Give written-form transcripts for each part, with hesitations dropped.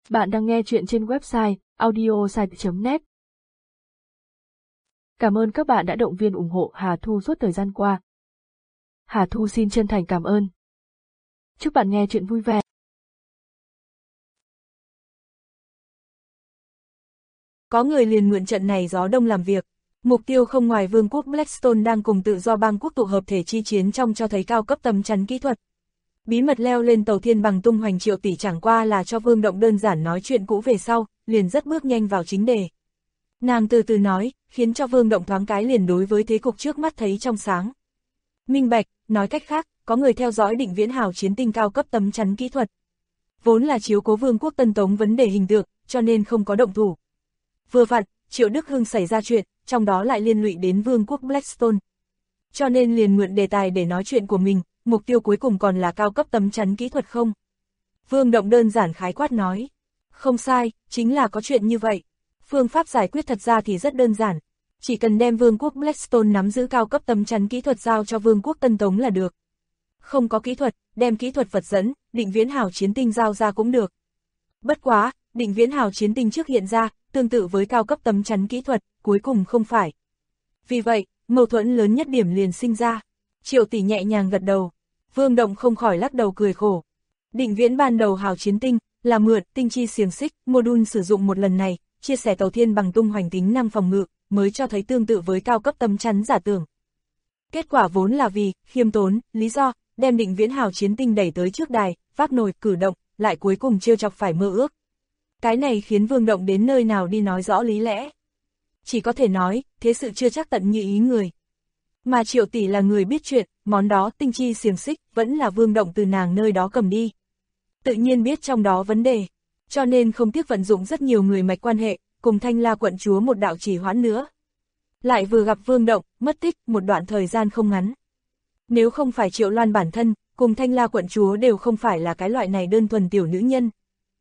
Bạn đang nghe chuyện trên website audiosite.net. Cảm ơn các bạn đã động viên ủng hộ Hà Thu suốt thời gian qua. Hà Thu xin chân thành cảm ơn. Chúc bạn nghe chuyện vui vẻ. Có người liền mượn trận này gió đông làm việc. Mục tiêu không ngoài vương quốc Blackstone đang cùng tự do bang quốc tụ hợp thể chi chiến trong cho thấy cao cấp tấm chắn kỹ thuật. Bí mật leo lên tàu thiên bằng tung hoành Triệu Tỷ chẳng qua là cho Vương Động đơn giản nói chuyện cũ về sau, liền rất bước nhanh vào chính đề. Nàng từ từ nói, khiến cho Vương Động thoáng cái liền đối với thế cục trước mắt thấy trong sáng. Minh bạch, nói cách khác, có người theo dõi Định Viễn Hào chiến tinh cao cấp tấm chắn kỹ thuật. Vốn là chiếu cố Vương quốc Tân Tống vấn đề hình tượng, cho nên không có động thủ. Vừa vặn, Triệu Đức Hưng xảy ra chuyện, trong đó lại liên lụy đến Vương quốc Blackstone. Cho nên liền mượn đề tài để nói chuyện của mình, mục tiêu cuối cùng còn là cao cấp tấm chắn kỹ thuật không? Vương Động đơn giản khái quát nói. Không sai, chính là có chuyện như vậy. Phương pháp giải quyết thật ra thì rất đơn giản. Chỉ cần đem Vương quốc Blackstone nắm giữ cao cấp tấm chắn kỹ thuật giao cho Vương quốc Tân Tống là được. Không có kỹ thuật, đem kỹ thuật vật dẫn, Định Viễn Hào chiến tinh giao ra cũng được. Bất quá, Định Viễn Hào chiến tinh trước hiện ra, tương tự với cao cấp tấm chắn kỹ thuật, cuối cùng không phải. Vì vậy, mâu thuẫn lớn nhất điểm liền sinh ra. Triệu Tỷ nhẹ nhàng gật đầu. Vương Động không khỏi lắc đầu cười khổ. Định Viễn ban đầu hào chiến tinh, là mượn tinh chi xiềng xích, module sử dụng một lần này, chia sẻ tàu thiên bằng tung hoành tính năng phòng ngự, mới cho thấy tương tự với cao cấp tấm chắn giả tưởng. Kết quả vốn là vì, khiêm tốn, lý do, đem Định Viễn hào chiến tinh đẩy tới trước đài, vác nồi, cử động, lại cuối cùng trêu chọc phải mơ ước. Cái này khiến Vương Động đến nơi nào đi nói rõ lý lẽ. Chỉ có thể nói, thế sự chưa chắc tận như ý người. Mà Triệu Tỷ là người biết chuyện, món đó tinh chi xiềng xích vẫn là Vương Động từ nàng nơi đó cầm đi. Tự nhiên biết trong đó vấn đề, cho nên không tiếc vận dụng rất nhiều người mạch quan hệ, cùng Thanh La quận chúa một đạo chỉ hoãn nữa. Lại vừa gặp Vương Động, mất tích một đoạn thời gian không ngắn. Nếu không phải Triệu Loan bản thân, cùng Thanh La quận chúa đều không phải là cái loại này đơn thuần tiểu nữ nhân.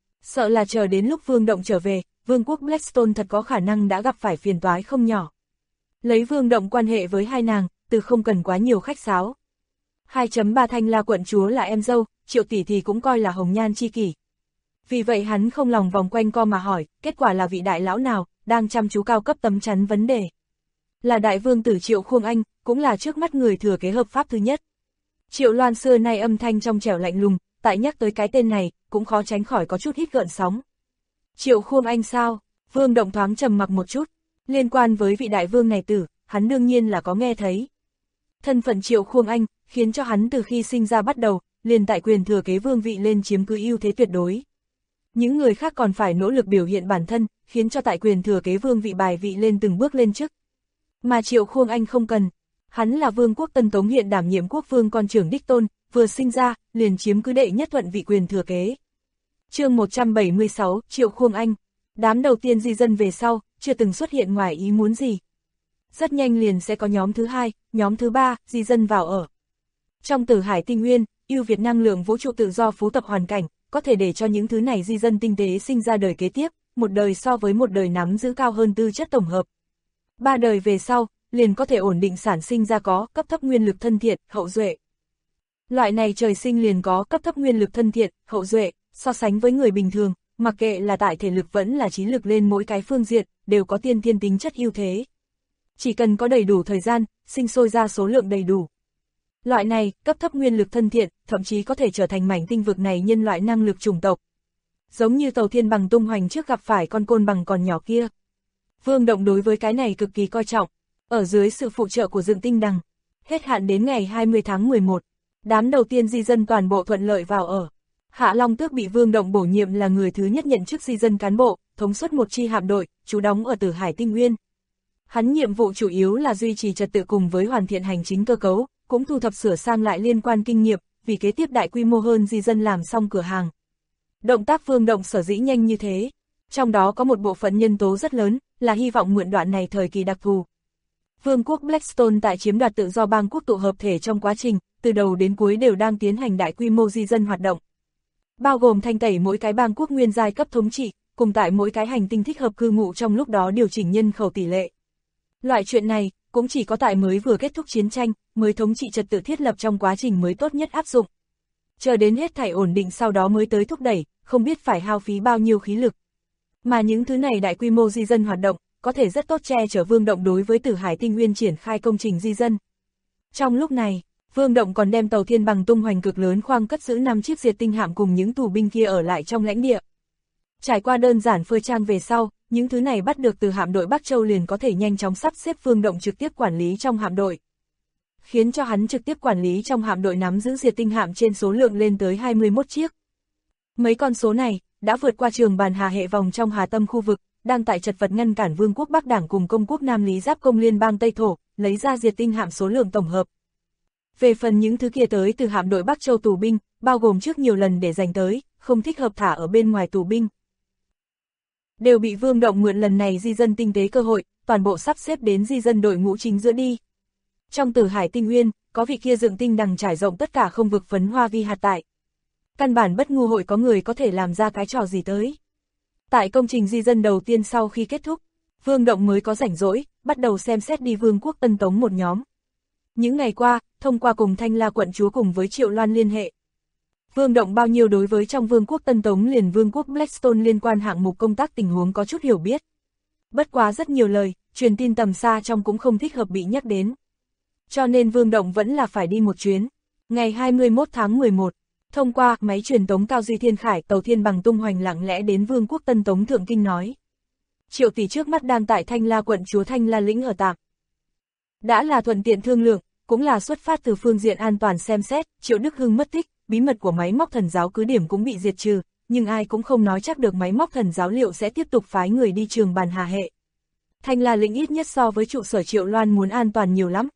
Sợ là chờ đến lúc Vương Động trở về, Vương quốc Blackstone thật có khả năng đã gặp phải phiền toái không nhỏ. Lấy Vương Động quan hệ với hai nàng, từ không cần quá nhiều khách sáo. 2.3 Thanh La quận chúa là em dâu, Triệu Tỷ thì cũng coi là hồng nhan chi kỷ. Vì vậy hắn không lòng vòng quanh co mà hỏi, kết quả là vị đại lão nào, đang chăm chú cao cấp tấm chắn vấn đề. Là đại vương tử Triệu Khuông Anh, cũng là trước mắt người thừa kế hợp pháp thứ nhất. Triệu Loan xưa nay âm thanh trong trẻo lạnh lùng, tại nhắc tới cái tên này, cũng khó tránh khỏi có chút hít gợn sóng. Triệu Khuông Anh sao? Vương Động thoáng trầm mặc một chút. Liên quan với vị đại vương này tử, hắn đương nhiên là có nghe thấy. Thân phận Triệu Khuông Anh, khiến cho hắn từ khi sinh ra bắt đầu, liền tại quyền thừa kế vương vị lên chiếm cứ ưu thế tuyệt đối. Những người khác còn phải nỗ lực biểu hiện bản thân, khiến cho tại quyền thừa kế vương vị bài vị lên từng bước lên chức. Mà Triệu Khuông Anh không cần. Hắn là vương quốc Tân Tống hiện đảm nhiệm quốc vương con trưởng đích tôn, vừa sinh ra, liền chiếm cứ đệ nhất thuận vị quyền thừa kế. Chương 176, Triệu Khuông Anh. Đám đầu tiên di dân về sau, chưa từng xuất hiện ngoài ý muốn gì. Rất nhanh liền sẽ có nhóm thứ hai, nhóm thứ ba, di dân vào ở. Trong Tử Hải Tinh Nguyên, ưu việt năng lượng vũ trụ tự do phú tập hoàn cảnh, có thể để cho những thứ này di dân tinh tế sinh ra đời kế tiếp, một đời so với một đời nắm giữ cao hơn tư chất tổng hợp. 3 đời về sau, liền có thể ổn định sản sinh ra có cấp thấp nguyên lực thân thiện, hậu duệ. Loại này trời sinh liền có cấp thấp nguyên lực thân thiện, hậu duệ, so sánh với người bình thường, mặc kệ là tại thể lực vẫn là trí lực lên mỗi cái phương diện, đều có tiên thiên tính chất ưu thế. Chỉ cần có đầy đủ thời gian, sinh sôi ra số lượng đầy đủ. Loại này, cấp thấp nguyên lực thân thiện, thậm chí có thể trở thành mảnh tinh vực này nhân loại năng lực chủng tộc. Giống như tàu thiên bằng tung hoành trước gặp phải con côn bằng còn nhỏ kia. Vương Động đối với cái này cực kỳ coi trọng, ở dưới sự phụ trợ của Dựng Tinh Đằng. Hết hạn đến ngày 20 tháng 11, đám đầu tiên di dân toàn bộ thuận lợi vào ở. Hạ Long Tước bị Vương Động bổ nhiệm là người thứ nhất nhận chức di dân cán bộ, thống suất một chi hạm đội, trú đóng ở Tử Hải Tinh Nguyên. Hắn nhiệm vụ chủ yếu là duy trì trật tự cùng với hoàn thiện hành chính cơ cấu, cũng thu thập sửa sang lại liên quan kinh nghiệm, vì kế tiếp đại quy mô hơn di dân làm xong cửa hàng. Động tác Vương Động sở dĩ nhanh như thế, trong đó có một bộ phận nhân tố rất lớn, là hy vọng mượn đoạn này thời kỳ đặc thù. Vương quốc Blackstone tại chiếm đoạt tự do bang quốc tụ hợp thể trong quá trình, từ đầu đến cuối đều đang tiến hành đại quy mô di dân hoạt động. Bao gồm thanh tẩy mỗi cái bang quốc nguyên giai cấp thống trị, cùng tại mỗi cái hành tinh thích hợp cư ngụ trong lúc đó điều chỉnh nhân khẩu tỷ lệ. Loại chuyện này, cũng chỉ có tại mới vừa kết thúc chiến tranh, mới thống trị trật tự thiết lập trong quá trình mới tốt nhất áp dụng. chờ đến hết thảy ổn định sau đó mới tới thúc đẩy, không biết phải hao phí bao nhiêu khí lực. Mà những thứ này đại quy mô di dân hoạt động, có thể rất tốt che chở Vương Động đối với Tử Hải Tinh Nguyên triển khai công trình di dân. Trong lúc này, Vương Động còn đem tàu thiên bằng tung hoành cực lớn khoang cất giữ 5 chiếc diệt tinh hạm cùng những tù binh kia ở lại trong lãnh địa. Trải qua đơn giản phơi trang về sau, những thứ này bắt được từ hạm đội Bắc Châu liền có thể nhanh chóng sắp xếp Vương Động trực tiếp quản lý trong hạm đội. Khiến cho hắn trực tiếp quản lý trong hạm đội nắm giữ diệt tinh hạm trên số lượng lên tới 21 chiếc. Mấy con số này đã vượt qua trường bàn hà hệ vòng trong Hà Tâm khu vực, đang tại chật vật ngăn cản Vương quốc Bắc Đảng cùng Công quốc Nam Lý Giáp công liên bang Tây Thổ, lấy ra diệt tinh hạm số lượng tổng hợp. Về phần những thứ kia tới từ hạm đội Bắc Châu tù binh, bao gồm trước nhiều lần để giành tới, không thích hợp thả ở bên ngoài tù binh, đều bị Vương Động mượn lần này di dân tinh tế cơ hội, toàn bộ sắp xếp đến di dân đội ngũ chính giữa đi. Trong Tử Hải Tinh Nguyên, có vị kia dựng tinh đằng trải rộng tất cả không vực phấn hoa vi hạt tại. Căn bản bất ngu hội có người có thể làm ra cái trò gì tới. Tại công trình di dân đầu tiên sau khi kết thúc, Vương Động mới có rảnh rỗi, bắt đầu xem xét đi Vương quốc Tân Tống một nhóm. Những ngày qua, thông qua cùng Thanh La quận chúa cùng với Triệu Loan liên hệ, Vương Động bao nhiêu đối với trong Vương quốc Tân Tống liền Vương quốc Blackstone liên quan hạng mục công tác tình huống có chút hiểu biết. Bất quá rất nhiều lời, truyền tin tầm xa trong cũng không thích hợp bị nhắc đến. Cho nên Vương Động vẫn là phải đi một chuyến. Ngày 21 tháng 11, thông qua máy truyền tống Cao Duy Thiên Khải, tàu thiên bằng tung hoành lặng lẽ đến Vương quốc Tân Tống Thượng Kinh nói. Triệu tỷ trước mắt đang tại Thanh La quận chúa Thanh La lĩnh ở tạm. Đã là thuận tiện thương lượng, cũng là xuất phát từ phương diện an toàn xem xét, Triệu Đức Hưng mất tích, bí mật của máy móc thần giáo cứ điểm cũng bị diệt trừ, nhưng ai cũng không nói chắc được máy móc thần giáo liệu sẽ tiếp tục phái người đi trường bàn hà hệ. Thanh La lĩnh ít nhất so với trụ sở Triệu Loan muốn an toàn nhiều lắm.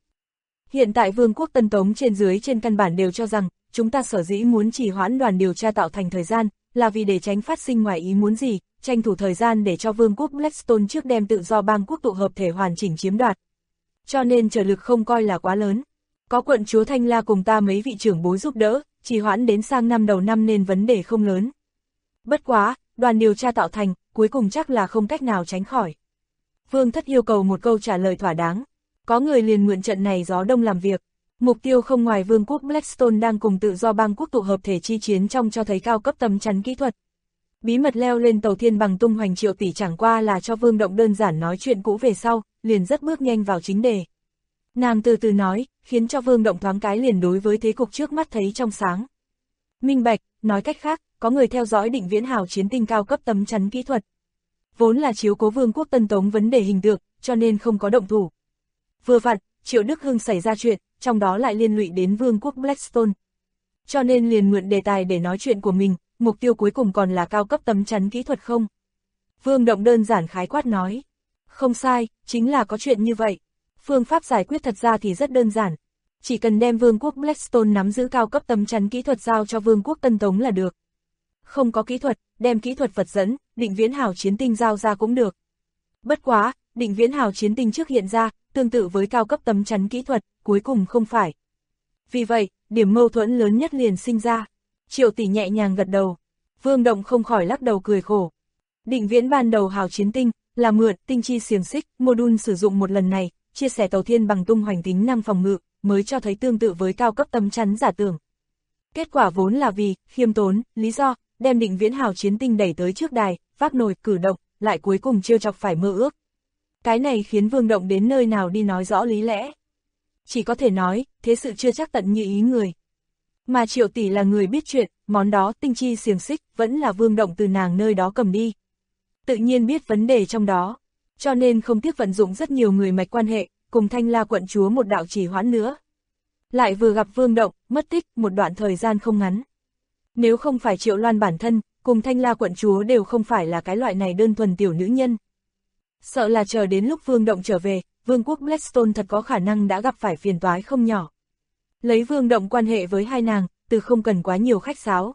Hiện tại Vương quốc Tân Tống trên dưới trên căn bản đều cho rằng, chúng ta sở dĩ muốn trì hoãn đoàn điều tra tạo thành thời gian, là vì để tránh phát sinh ngoài ý muốn gì, tranh thủ thời gian để cho Vương quốc Blackstone trước đem tự do bang quốc tụ hợp thể hoàn chỉnh chiếm đoạt. Cho nên trở lực không coi là quá lớn. Có quận chúa Thanh La cùng ta mấy vị trưởng bối giúp đỡ, trì hoãn đến sang năm đầu năm nên vấn đề không lớn. Bất quá, đoàn điều tra tạo thành, cuối cùng chắc là không cách nào tránh khỏi. Vương thất yêu cầu một câu trả lời thỏa đáng. Có người liền mượn trận này gió đông làm việc. Mục tiêu không ngoài Vương quốc Blackstone đang cùng tự do bang quốc tụ hợp thể chi chiến trong cho thấy cao cấp tấm chắn kỹ thuật. Bí mật leo lên tàu thiên bằng tung hoành Triệu tỷ chẳng qua là cho Vương Động đơn giản nói chuyện cũ về sau, liền rất bước nhanh vào chính đề. Nàng từ từ nói, khiến cho Vương Động thoáng cái liền đối với thế cục trước mắt thấy trong sáng. Minh bạch, nói cách khác, có người theo dõi Định Viễn Hào chiến tinh cao cấp tấm chắn kỹ thuật. Vốn là chiếu cố Vương quốc Tân Tống vấn đề hình tượng, cho nên không có động thủ. Vừa vặn, Triệu Đức Hưng xảy ra chuyện, trong đó lại liên lụy đến Vương quốc Blackstone. Cho nên liền mượn đề tài để nói chuyện của mình, mục tiêu cuối cùng còn là cao cấp tấm chắn kỹ thuật không? Vương Động đơn giản khái quát nói. Không sai, chính là có chuyện như vậy. Phương pháp giải quyết thật ra thì rất đơn giản. Chỉ cần đem Vương quốc Blackstone nắm giữ cao cấp tấm chắn kỹ thuật giao cho Vương quốc Tân Tống là được. Không có kỹ thuật, đem kỹ thuật vật dẫn, Định Viễn Hào chiến tinh giao ra cũng được. Bất quá, Định Viễn Hào chiến tinh trước hiện ra, tương tự với cao cấp tấm chắn kỹ thuật, cuối cùng không phải. Vì vậy, điểm mâu thuẫn lớn nhất liền sinh ra. Triệu tỷ nhẹ nhàng gật đầu. Vương Động không khỏi lắc đầu cười khổ. Định Viễn ban đầu hào chiến tinh, là mượn tinh chi xiềng xích, module sử dụng một lần này, chia sẻ tàu thiên bằng tung hoành tính năng phòng ngự, mới cho thấy tương tự với cao cấp tấm chắn giả tưởng. Kết quả vốn là vì, khiêm tốn, lý do, đem Định Viễn hào chiến tinh đẩy tới trước đài, vác nồi, cử động, lại cuối cùng trêu chọc phải mơ ước. Cái này khiến Vương Động đến nơi nào đi nói rõ lý lẽ. Chỉ có thể nói, thế sự chưa chắc tận như ý người. Mà Triệu tỷ là người biết chuyện, món đó tinh chi xiềng xích, vẫn là Vương Động từ nàng nơi đó cầm đi. Tự nhiên biết vấn đề trong đó, cho nên không tiếc vận dụng rất nhiều người mạch quan hệ, cùng Thanh La quận chúa một đạo trì hoãn nữa. Lại vừa gặp Vương Động, mất tích một đoạn thời gian không ngắn. Nếu không phải Triệu Loan bản thân, cùng Thanh La quận chúa đều không phải là cái loại này đơn thuần tiểu nữ nhân. Sợ là chờ đến lúc Vương Động trở về, Vương quốc Blackstone thật có khả năng đã gặp phải phiền toái không nhỏ. Lấy Vương Động quan hệ với hai nàng, từ không cần quá nhiều khách sáo.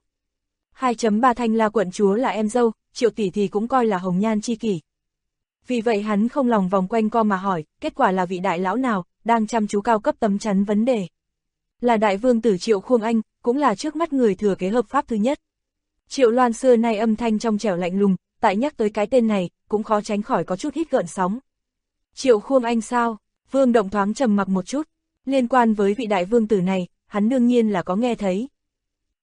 2.3 Thanh La quận chúa là em dâu, Triệu tỷ thì cũng coi là hồng nhan chi kỷ. Vì vậy hắn không lòng vòng quanh co mà hỏi, kết quả là vị đại lão nào, đang chăm chú cao cấp tấm chắn vấn đề. Là đại vương tử Triệu Khuông Anh, cũng là trước mắt người thừa kế hợp pháp thứ nhất. Triệu Loan xưa nay âm thanh trong trẻo lạnh lùng, tại nhắc tới cái tên này, cũng khó tránh khỏi có chút hít gợn sóng. Triệu Khuông Anh sao? Vương Động thoáng trầm mặc một chút. Liên quan với vị đại vương tử này, hắn đương nhiên là có nghe thấy.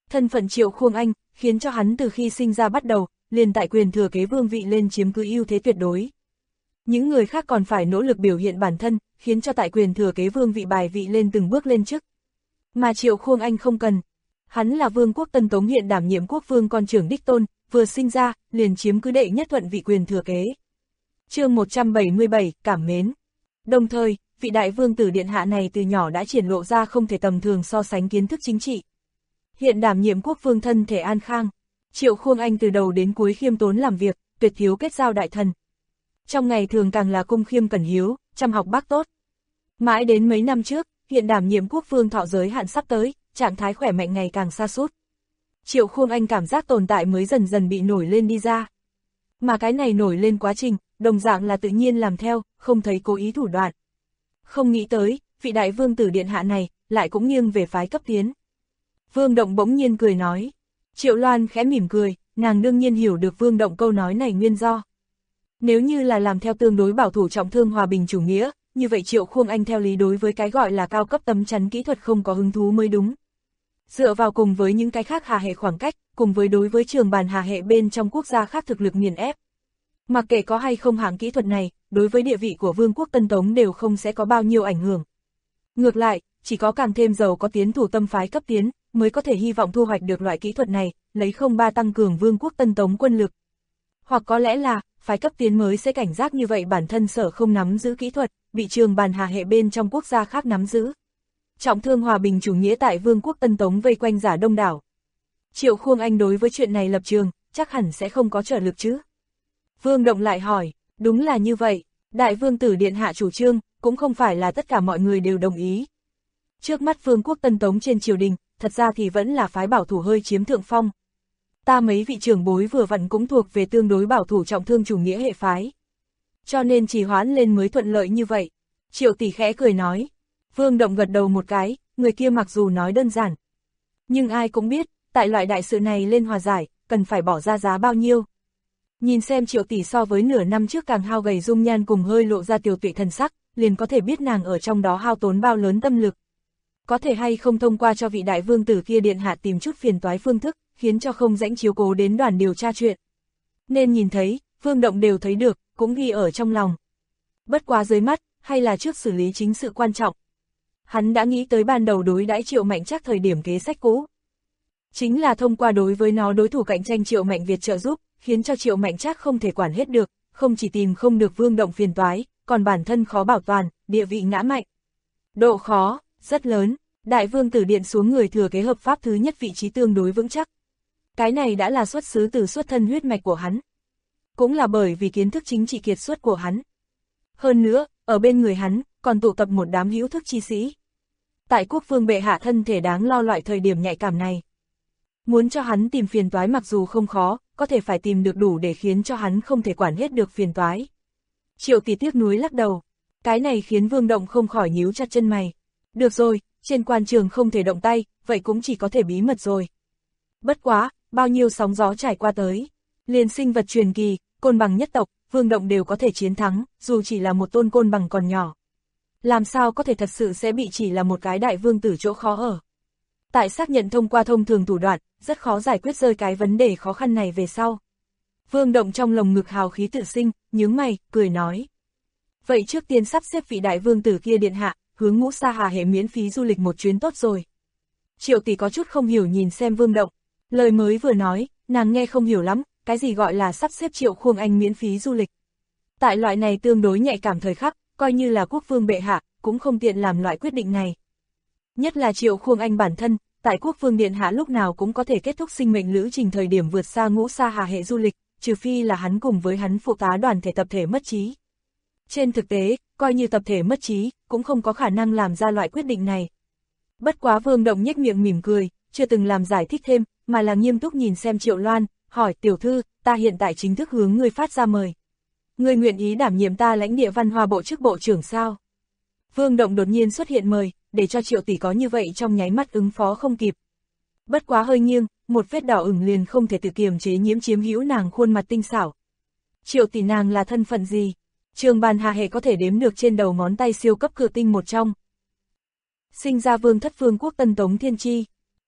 Thân phận Triệu Khuông Anh, khiến cho hắn từ khi sinh ra bắt đầu, liền tại quyền thừa kế vương vị lên chiếm cứ ưu thế tuyệt đối. Những người khác còn phải nỗ lực biểu hiện bản thân, khiến cho tại quyền thừa kế vương vị bài vị lên từng bước lên chức. Mà Triệu Khuông Anh không cần. Hắn là vương quốc Tân Tống hiện đảm nhiệm quốc vương con trưởng đích tôn, vừa sinh ra, liền chiếm cứ đệ nhất thuận vị quyền thừa kế. Chương 177, cảm mến. Đồng thời, vị đại vương tử điện hạ này từ nhỏ đã triển lộ ra không thể tầm thường so sánh kiến thức chính trị. Hiện đảm nhiệm quốc vương thân thể an khang, Triệu Khuông Anh từ đầu đến cuối khiêm tốn làm việc, tuyệt thiếu kết giao đại thần. Trong ngày thường càng là cung khiêm cẩn hiếu, chăm học bác tốt. Mãi đến mấy năm trước, hiện đảm nhiệm quốc vương thọ giới hạn sắp tới, trạng thái khỏe mạnh ngày càng sa sút. Triệu Khuông Anh cảm giác tồn tại mới dần dần bị nổi lên đi ra. Mà cái này nổi lên quá trình, đồng dạng là tự nhiên làm theo, không thấy cố ý thủ đoạn. Không nghĩ tới, vị đại vương tử điện hạ này, lại cũng nghiêng về phái cấp tiến. Vương Động bỗng nhiên cười nói. Triệu Loan khẽ mỉm cười, nàng đương nhiên hiểu được Vương Động câu nói này nguyên do. Nếu như là làm theo tương đối bảo thủ trọng thương hòa bình chủ nghĩa, như vậy Triệu Khuông Anh theo lý đối với cái gọi là cao cấp tấm chắn kỹ thuật không có hứng thú mới đúng. Dựa vào cùng với những cái khác hà hệ khoảng cách, cùng với đối với trường bàn hà hệ bên trong quốc gia khác thực lực nghiền ép. Mặc kệ có hay không hạng kỹ thuật này, đối với địa vị của vương quốc Tân Tống đều không sẽ có bao nhiêu ảnh hưởng. Ngược lại, chỉ có càng thêm giàu có tiến thủ tâm phái cấp tiến, mới có thể hy vọng thu hoạch được loại kỹ thuật này, lấy 03 tăng cường vương quốc Tân Tống quân lực. Hoặc có lẽ là, phái cấp tiến mới sẽ cảnh giác như vậy bản thân sở không nắm giữ kỹ thuật, bị trường bàn hà hệ bên trong quốc gia khác nắm giữ. Trọng thương hòa bình chủ nghĩa tại vương quốc Tân Tống vây quanh giả đông đảo. Triệu Khuông Anh đối với chuyện này lập trường, chắc hẳn sẽ không có trở lực chứ. Vương Động lại hỏi, đúng là như vậy, đại vương tử điện hạ chủ trương, cũng không phải là tất cả mọi người đều đồng ý. Trước mắt vương quốc Tân Tống trên triều đình, thật ra thì vẫn là phái bảo thủ hơi chiếm thượng phong. Ta mấy vị trưởng bối vừa vặn cũng thuộc về tương đối bảo thủ trọng thương chủ nghĩa hệ phái. Cho nên trì hoãn lên mới thuận lợi như vậy. Triệu tỷ khẽ cười nói. Vương Động gật đầu một cái, người kia mặc dù nói đơn giản. Nhưng ai cũng biết, tại loại đại sự này lên hòa giải, cần phải bỏ ra giá bao nhiêu. Nhìn xem Triệu tỷ so với nửa năm trước càng hao gầy dung nhan cùng hơi lộ ra tiều tụy thần sắc, liền có thể biết nàng ở trong đó hao tốn bao lớn tâm lực. Có thể hay không thông qua cho vị đại vương tử kia điện hạ tìm chút phiền toái phương thức, khiến cho không rãnh chiếu cố đến đoàn điều tra chuyện. Nên nhìn thấy, Vương Động đều thấy được, cũng ghi ở trong lòng. Bất quá dưới mắt, hay là trước xử lý chính sự quan trọng. Hắn đã nghĩ tới ban đầu đối đãi Triệu Mạnh Trác thời điểm kế sách cũ. Chính là thông qua đối với nó đối thủ cạnh tranh Triệu Mạnh Việt trợ giúp, khiến cho Triệu Mạnh Trác không thể quản hết được, không chỉ tìm không được Vương Động phiền toái, còn bản thân khó bảo toàn, địa vị ngã mạnh. Độ khó, rất lớn, đại vương tử điện xuống người thừa kế hợp pháp thứ nhất vị trí tương đối vững chắc. Cái này đã là xuất xứ từ xuất thân huyết mạch của hắn. Cũng là bởi vì kiến thức chính trị kiệt xuất của hắn. Hơn nữa, ở bên người hắn, còn tụ tập một đám hữu thức chi sĩ. Tại quốc vương bệ hạ thân thể đáng lo loại thời điểm nhạy cảm này. Muốn cho hắn tìm phiền toái mặc dù không khó, có thể phải tìm được đủ để khiến cho hắn không thể quản hết được phiền toái. Triệu tỷ tiếc nuối lắc đầu. Cái này khiến Vương Động không khỏi nhíu chặt chân mày. Được rồi, trên quan trường không thể động tay, vậy cũng chỉ có thể bí mật rồi. Bất quá, bao nhiêu sóng gió trải qua tới. Liền sinh vật truyền kỳ, côn bằng nhất tộc, Vương Động đều có thể chiến thắng, dù chỉ là một tôn côn bằng còn nhỏ. Làm sao có thể thật sự sẽ bị chỉ là một cái đại vương tử chỗ khó ở. Tại xác nhận thông qua thông thường thủ đoạn, rất khó giải quyết rơi cái vấn đề khó khăn này về sau. Vương Động trong lồng ngực hào khí tự sinh, nhướng mày, cười nói. Vậy trước tiên sắp xếp vị đại vương tử kia điện hạ, hướng Ngũ Sa Hà hệ miễn phí du lịch một chuyến tốt rồi. Triệu tỷ có chút không hiểu nhìn xem Vương Động. Lời mới vừa nói, nàng nghe không hiểu lắm, cái gì gọi là sắp xếp Triệu Khuông Anh miễn phí du lịch. Tại loại này tương đối nhạy cảm thời khắc, coi như là quốc vương bệ hạ, cũng không tiện làm loại quyết định này. Nhất là Triệu Khuông Anh bản thân, tại quốc vương điện hạ lúc nào cũng có thể kết thúc sinh mệnh lữ trình thời điểm vượt xa Ngũ Sa Hà hệ du lịch, trừ phi là hắn cùng với hắn phụ tá đoàn thể tập thể mất trí. Trên thực tế, coi như tập thể mất trí, cũng không có khả năng làm ra loại quyết định này. Bất quá Vương Động nhếch miệng mỉm cười, chưa từng làm giải thích thêm, mà là nghiêm túc nhìn xem Triệu Loan, hỏi tiểu thư, ta hiện tại chính thức hướng ngươi phát ra mời. Ngươi nguyện ý đảm nhiệm ta lãnh địa văn hoa bộ chức bộ trưởng sao? Vương Động đột nhiên xuất hiện mời, để cho Triệu tỷ có như vậy trong nháy mắt ứng phó không kịp. Bất quá hơi nghiêng, một vết đỏ ửng liền không thể tự kiềm chế nhiễm chiếm hữu nàng khuôn mặt tinh xảo. Triệu tỷ nàng là thân phận gì? Trường bàn hà hệ có thể đếm được trên đầu ngón tay siêu cấp cự tinh một trong. Sinh ra vương thất vương quốc Tân Tống Thiên Chi.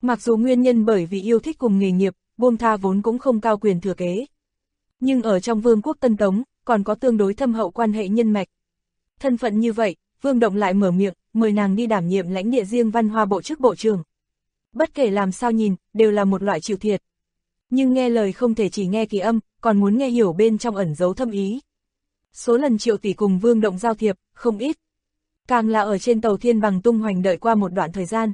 Mặc dù nguyên nhân bởi vì yêu thích cùng nghề nghiệp, buông tha vốn cũng không cao quyền thừa kế. Nhưng ở trong vương quốc Tân Tống, còn có tương đối thâm hậu quan hệ nhân mạch. Thân phận như vậy, Vương Động lại mở miệng, mời nàng đi đảm nhiệm lãnh địa riêng Văn Hoa Bộ chức bộ trưởng. Bất kể làm sao nhìn, đều là một loại chịu thiệt. Nhưng nghe lời không thể chỉ nghe kỳ âm, còn muốn nghe hiểu bên trong ẩn giấu thâm ý. Số lần Triệu tỷ cùng Vương Động giao thiệp, không ít. Càng là ở trên tàu Thiên Bằng tung hoành đợi qua một đoạn thời gian.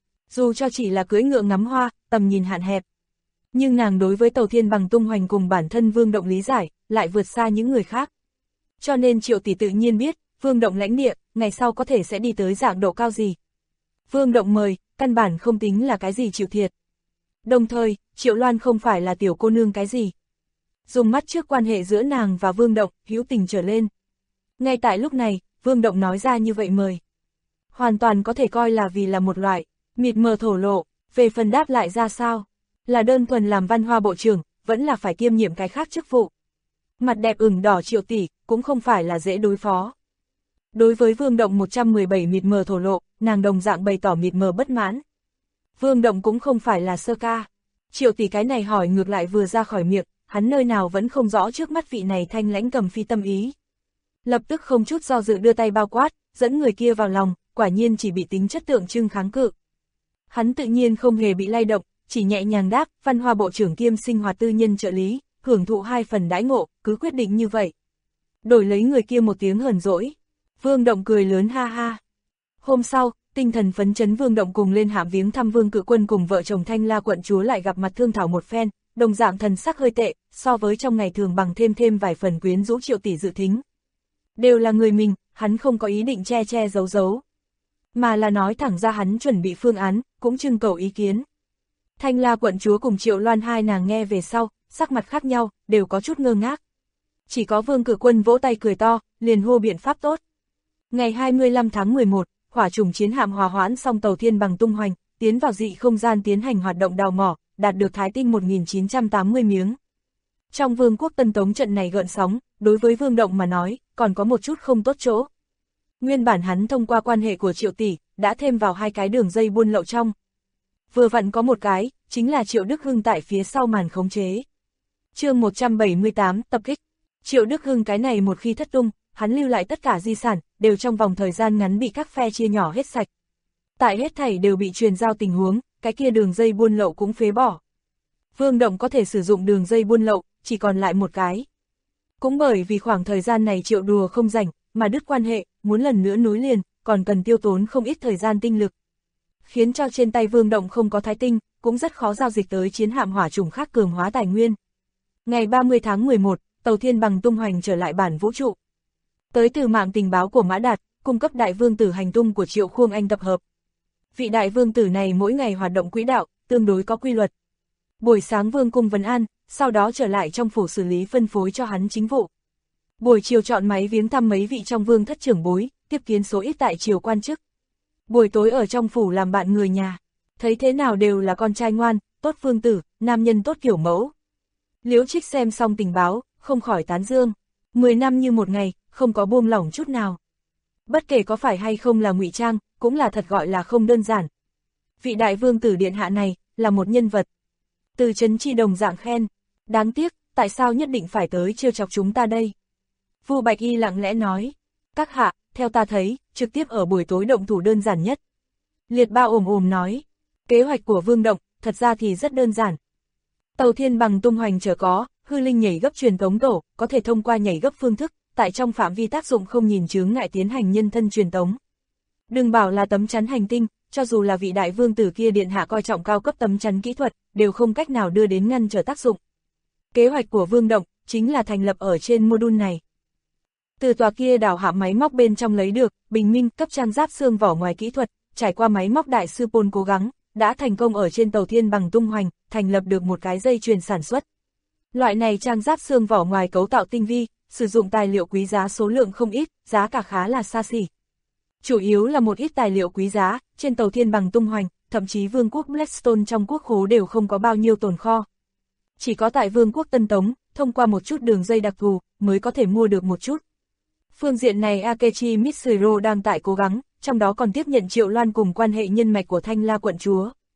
Dù cho chỉ là cưỡi ngựa ngắm hoa, tầm nhìn hạn hẹp. Nhưng nàng đối với tàu Thiên Bằng tung hoành cùng bản thân Vương Động lý giải, lại vượt xa những người khác. Cho nên Triệu tỷ tự nhiên biết, Vương Động lãnh địa, ngày sau có thể sẽ đi tới dạng độ cao gì. Vương Động mời, căn bản không tính là cái gì chịu thiệt. Đồng thời, Triệu Loan không phải là tiểu cô nương cái gì. Dùng mắt trước quan hệ giữa nàng và Vương Động, hữu tình trở lên. Ngay tại lúc này, Vương Động nói ra như vậy mời. Hoàn toàn có thể coi là vì là một loại mịt mờ thổ lộ, về phần đáp lại ra sao. Là đơn thuần làm Văn Hoa bộ trưởng, vẫn là phải kiêm nhiệm cái khác chức vụ. Mặt đẹp ửng đỏ Triệu tỷ, cũng không phải là dễ đối phó. Đối với Vương Động 117 mịt mờ thổ lộ, nàng đồng dạng bày tỏ mịt mờ bất mãn. Vương Động cũng không phải là sơ ca. Triệu tỷ cái này hỏi ngược lại vừa ra khỏi miệng, hắn nơi nào vẫn không rõ trước mắt vị này thanh lãnh cầm phi tâm ý. Lập tức không chút do dự đưa tay bao quát, dẫn người kia vào lòng, quả nhiên chỉ bị tính chất tượng trưng kháng cự. Hắn tự nhiên không hề bị lay động, chỉ nhẹ nhàng đáp, Văn Hoa bộ trưởng kiêm sinh hoạt tư nhân trợ lý, hưởng thụ 2 phần đãi ngộ, cứ quyết định như vậy. Đổi lấy người kia một tiếng hờn dỗi. Vương Động cười lớn ha ha. Hôm sau, tinh thần phấn chấn Vương Động cùng lên hạm viếng thăm Vương Cự Quân cùng vợ chồng Thanh La quận chúa lại gặp mặt thương thảo một phen, đồng dạng thần sắc hơi tệ, so với trong ngày thường bằng thêm vài phần quyến rũ Triệu tỷ dự thính. Đều là người mình, hắn không có ý định che giấu, mà là nói thẳng ra hắn chuẩn bị phương án, cũng trưng cầu ý kiến. Thanh La quận chúa cùng Triệu Loan hai nàng nghe về sau, sắc mặt khác nhau, đều có chút ngơ ngác. Chỉ có Vương Cự Quân vỗ tay cười to, liền hô biện pháp tốt. Ngày 25 tháng 11, hỏa trùng chiến hạm hòa hoãn xong tàu Thiên Bằng tung hoành, tiến vào dị không gian tiến hành hoạt động đào mỏ, đạt được thái tinh 1980 miếng. Trong Vương quốc Tân Tống trận này gợn sóng, đối với Vương Động mà nói, còn có một chút không tốt chỗ. Nguyên bản hắn thông qua quan hệ của Triệu tỷ, đã thêm vào 2 cái đường dây buôn lậu trong. Vừa vặn có một cái, chính là Triệu Đức Hưng tại phía sau màn khống chế. Chương 178, tập kích. Triệu Đức Hưng cái này một khi thất tung, hắn lưu lại tất cả di sản, đều trong vòng thời gian ngắn bị các phe chia nhỏ hết sạch. Tại hết thảy đều bị truyền giao tình huống, cái kia đường dây buôn lậu cũng phế bỏ. Vương Động có thể sử dụng đường dây buôn lậu, chỉ còn lại một cái. Cũng bởi vì khoảng thời gian này Triệu đùa không rảnh, mà đứt quan hệ, muốn lần nữa nối liền, còn cần tiêu tốn không ít thời gian tinh lực. Khiến cho trên tay Vương Động không có thái tinh, cũng rất khó giao dịch tới chiến hạm hỏa trùng khác cường hóa tài nguyên. Ngày 30 tháng 11, tàu Thiên Bằng tung hoành trở lại bản vũ trụ. Tới từ mạng tình báo của Mã Đạt, cung cấp đại vương tử hành tung của Triệu Khuông Anh tập hợp. Vị đại vương tử này mỗi ngày hoạt động quỹ đạo, tương đối có quy luật. Buổi sáng vương cung vấn an, sau đó trở lại trong phủ xử lý phân phối cho hắn chính vụ. Buổi chiều chọn máy viếng thăm mấy vị trong vương thất trưởng bối, tiếp kiến số ít tại triều quan chức. Buổi tối ở trong phủ làm bạn người nhà, thấy thế nào đều là con trai ngoan, tốt vương tử, nam nhân tốt kiểu mẫu. Liễu Trích xem xong tình báo, không khỏi tán dương. 10 năm như một ngày, không có buông lỏng chút nào. Bất kể có phải hay không là ngụy trang, cũng là thật gọi là không đơn giản. Vị đại vương tử điện hạ này, là một nhân vật. Từ Trấn Chi đồng dạng khen, đáng tiếc, tại sao nhất định phải tới trêu chọc chúng ta đây? Vu Bạch Y lặng lẽ nói, các hạ, theo ta thấy, trực tiếp ở buổi tối động thủ đơn giản nhất. Liệt Ba ồm nói, kế hoạch của Vương Động, thật ra thì rất đơn giản. Tàu Thiên Bằng tung hoành chở có, hư linh nhảy gấp truyền tống tổ, có thể thông qua nhảy gấp phương thức, tại trong phạm vi tác dụng không nhìn chướng ngại tiến hành nhân thân truyền tống. Đừng bảo là tấm chắn hành tinh, cho dù là vị đại vương tử kia điện hạ coi trọng cao cấp tấm chắn kỹ thuật, đều không cách nào đưa đến ngăn trở tác dụng. Kế hoạch của Vương Động, chính là thành lập ở trên module này. Từ tòa kia đảo hạm máy móc bên trong lấy được, bình minh cấp trang giáp xương vỏ ngoài kỹ thuật, trải qua máy móc đại sư Pôn cố gắng, đã thành công ở trên tàu Thiên Bằng tung hoành, thành lập được một cái dây chuyền sản xuất. Loại này trang giáp xương vỏ ngoài cấu tạo tinh vi, sử dụng tài liệu quý giá số lượng không ít, giá cả khá là xa xỉ. Chủ yếu là một ít tài liệu quý giá, trên tàu Thiên Bằng tung hoành, thậm chí vương quốc Blackstone trong quốc khố đều không có bao nhiêu tồn kho. Chỉ có tại vương quốc Tân Tống, thông qua một chút đường dây đặc thù, mới có thể mua được một chút. Phương diện này Akechi Mitsuro đang tại cố gắng, trong đó còn tiếp nhận Triệu Loan cùng quan hệ nhân mạch của Thanh La quận chúa.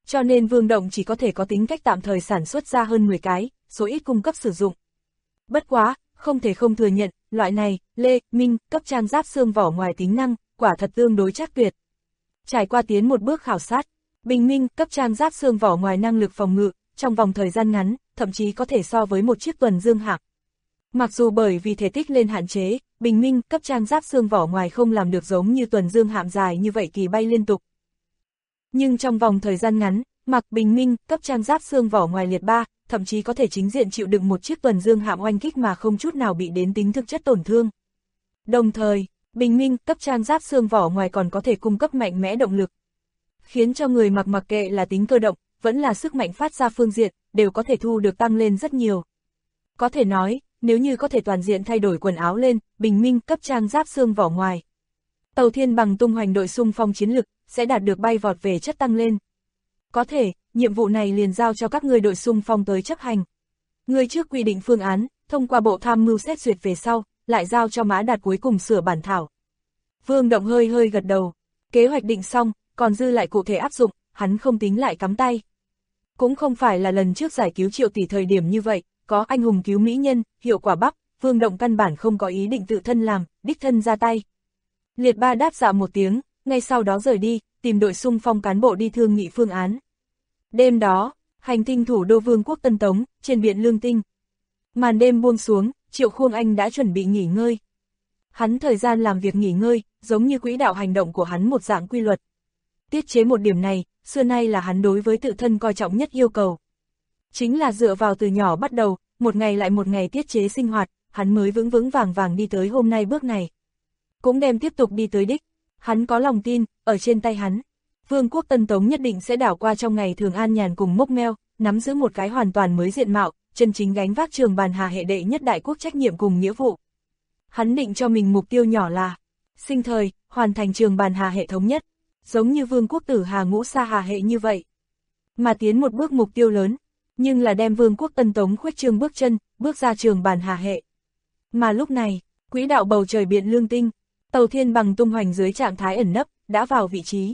Cho nên Vương Động chỉ có thể có tính cách tạm thời sản xuất ra hơn 10 cái, số ít cung cấp sử dụng. Bất quá, không thể không thừa nhận, loại này, Lê, Minh, cấp trang giáp xương vỏ ngoài tính năng, quả thật tương đối chắc tuyệt. Trải qua tiến một bước khảo sát, Bình Minh cấp trang giáp xương vỏ ngoài năng lực phòng ngự, trong vòng thời gian ngắn, thậm chí có thể so với một chiếc tuần dương hạm. Mặc dù bởi vì thể tích lên hạn chế, Bình Minh cấp trang giáp xương vỏ ngoài không làm được giống như tuần dương hạm dài như vậy kỳ bay liên tục. Nhưng trong vòng thời gian ngắn, mặc Bình Minh cấp trang giáp xương vỏ ngoài liệt 3, thậm chí có thể chính diện chịu đựng một chiếc tuần dương hạm oanh kích mà không chút nào bị đến tính thực chất tổn thương. Đồng thời, Bình Minh cấp trang giáp xương vỏ ngoài còn có thể cung cấp mạnh mẽ động lực, khiến cho người mặc kệ là tính cơ động, vẫn là sức mạnh phát ra phương diện, đều có thể thu được tăng lên rất nhiều. Có thể nói, nếu như có thể toàn diện thay đổi quần áo lên, Bình Minh cấp trang giáp xương vỏ ngoài, Tàu Thiên Bằng tung hoành đội xung phong chiến lực, sẽ đạt được bay vọt về chất tăng lên. Có thể, nhiệm vụ này liền giao cho các ngươi đội xung phong tới chấp hành. Người trước quy định phương án, thông qua bộ tham mưu xét duyệt về sau, lại giao cho Mã Đạt cuối cùng sửa bản thảo. Vương Động hơi gật đầu, kế hoạch định xong, còn dư lại cụ thể áp dụng, hắn không tính lại cắm tay. Cũng không phải là lần trước giải cứu Triệu tỷ thời điểm như vậy, có anh hùng cứu mỹ nhân, hiệu quả bắp, Vương Động căn bản không có ý định tự thân làm, đích thân ra tay. Liệt 3 đáp dạ một tiếng, ngay sau đó rời đi, tìm đội xung phong cán bộ đi thương nghị phương án. Đêm đó, hành tinh thủ đô Vương quốc Tân Tống, trên biển Lương Tinh. Màn đêm buông xuống, Triệu Khuông Anh đã chuẩn bị nghỉ ngơi. Hắn thời gian làm việc nghỉ ngơi, giống như quỹ đạo hành động của hắn một dạng quy luật. Tiết chế một điểm này, xưa nay là hắn đối với tự thân coi trọng nhất yêu cầu. Chính là dựa vào từ nhỏ bắt đầu, một ngày lại một ngày tiết chế sinh hoạt, hắn mới vững vàng đi tới hôm nay bước này. Cũng đem tiếp tục đi tới đích. Hắn có lòng tin, ở trên tay hắn, Vương quốc Tân Tống nhất định sẽ đảo qua trong ngày thường an nhàn cùng mốc meo, nắm giữ một cái hoàn toàn mới diện mạo, chân chính gánh vác Trường Bàn Hà hệ đệ nhất đại quốc trách nhiệm cùng nghĩa vụ. Hắn định cho mình mục tiêu nhỏ là sinh thời, hoàn thành Trường Bàn Hà hệ thống nhất, giống như Vương quốc Tử Hà Ngũ Sa Hà hệ như vậy. Mà tiến một bước mục tiêu lớn, nhưng là đem Vương quốc Tân Tống khuếch trương bước chân, bước ra Trường Bàn Hà hệ. Mà lúc này, quỹ đạo bầu trời biển Lương Tinh, Tàu Thiên Bằng tung hoành dưới trạng thái ẩn nấp, đã vào vị trí.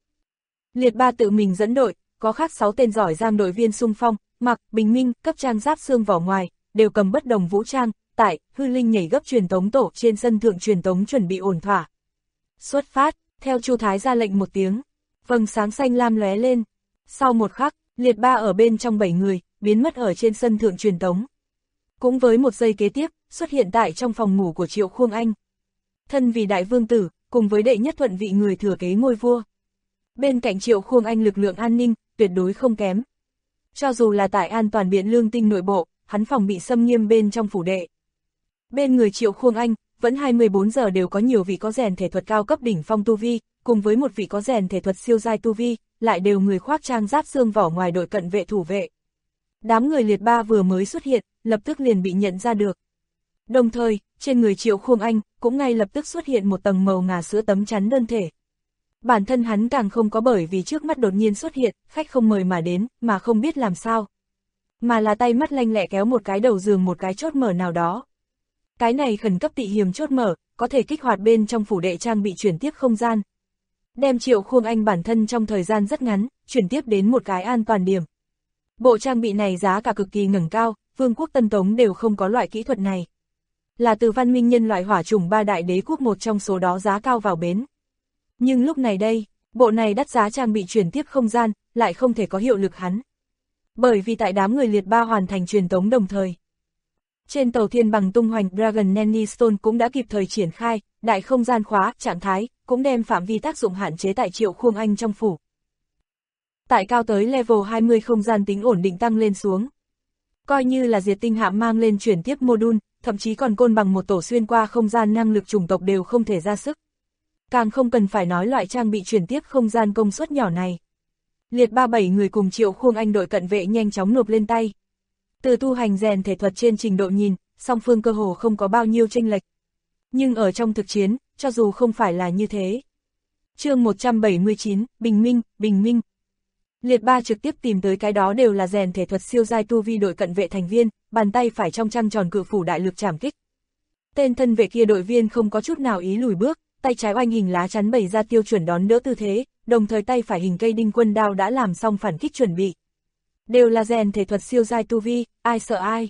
Liệt 3 tự mình dẫn đội, có khác 6 tên giỏi giang đội viên xung phong, mặc Bình Minh cấp trang giáp xương vỏ ngoài, đều cầm bất đồng vũ trang, tại hư linh nhảy gấp truyền tống tổ trên sân thượng truyền tống chuẩn bị ổn thỏa. Xuất phát, theo Chu Thái ra lệnh một tiếng, vầng sáng xanh lam lóe lên. Sau một khắc, Liệt 3 ở bên trong 7 người, biến mất ở trên sân thượng truyền tống. Cũng với một giây kế tiếp, xuất hiện tại trong phòng ngủ của Triệu Khuông Anh. Thân vì đại vương tử, cùng với đệ nhất thuận vị người thừa kế ngôi vua. Bên cạnh Triệu Khuông Anh lực lượng an ninh, tuyệt đối không kém. Cho dù là tại an toàn biển Lương Tinh nội bộ, hắn phòng bị xâm nghiêm bên trong phủ đệ. Bên người Triệu Khuông Anh, vẫn 24 giờ đều có nhiều vị có rèn thể thuật cao cấp đỉnh phong tu vi, cùng với một vị có rèn thể thuật siêu giai tu vi, lại đều người khoác trang giáp xương vỏ ngoài đội cận vệ thủ vệ. Đám người Liệt 3 vừa mới xuất hiện, lập tức liền bị nhận ra được. Đồng thời, trên người Triệu Khuông Anh, cũng ngay lập tức xuất hiện một tầng màu ngà sữa tấm chắn đơn thể. Bản thân hắn càng không có bởi vì trước mắt đột nhiên xuất hiện, khách không mời mà đến, mà không biết làm sao. Mà là tay mắt lanh lẹ kéo một cái đầu giường một cái chốt mở nào đó. Cái này khẩn cấp tị hiểm chốt mở, có thể kích hoạt bên trong phủ đệ trang bị chuyển tiếp không gian. Đem Triệu Khuông Anh bản thân trong thời gian rất ngắn, chuyển tiếp đến một cái an toàn điểm. Bộ trang bị này giá cả cực kỳ ngẩng cao, Vương quốc Tân Tống đều không có loại kỹ thuật này. Là từ văn minh nhân loại hỏa chủng 3 đại đế quốc một trong số đó giá cao vào bến. Nhưng lúc này đây, bộ này đắt giá trang bị chuyển tiếp không gian, lại không thể có hiệu lực hắn. Bởi vì tại đám người Liệt 3 hoàn thành truyền tống đồng thời. Trên tàu Thiên Bằng tung hoành Dragon Nanny Stone cũng đã kịp thời triển khai, đại không gian khóa, trạng thái, cũng đem phạm vi tác dụng hạn chế tại Triệu Khuông Anh trong phủ. Tại cao tới level 20 không gian tính ổn định tăng lên xuống. Coi như là diệt tinh hạm mang lên chuyển tiếp module, thậm chí còn côn bằng một tổ xuyên qua không gian năng lực chủng tộc đều không thể ra sức. Càng không cần phải nói loại trang bị chuyển tiếp không gian công suất nhỏ này. Liệt 37 người cùng Triệu Khuông Anh đội cận vệ nhanh chóng nộp lên tay. Từ tu hành rèn thể thuật trên trình độ nhìn, song phương cơ hồ không có bao nhiêu chênh lệch. Nhưng ở trong thực chiến, cho dù không phải là như thế. Chương 179, Bình Minh. Liệt 3 trực tiếp tìm tới cái đó đều là rèn thể thuật siêu giai tu vi đội cận vệ thành viên, bàn tay phải trong trăng tròn cự phủ đại lực trảm kích. Tên thân vệ kia đội viên không có chút nào ý lùi bước, tay trái oanh hình lá chắn bày ra tiêu chuẩn đón đỡ tư thế, đồng thời tay phải hình cây đinh quân đao đã làm xong phản kích chuẩn bị. Đều là rèn thể thuật siêu giai tu vi, ai sợ ai.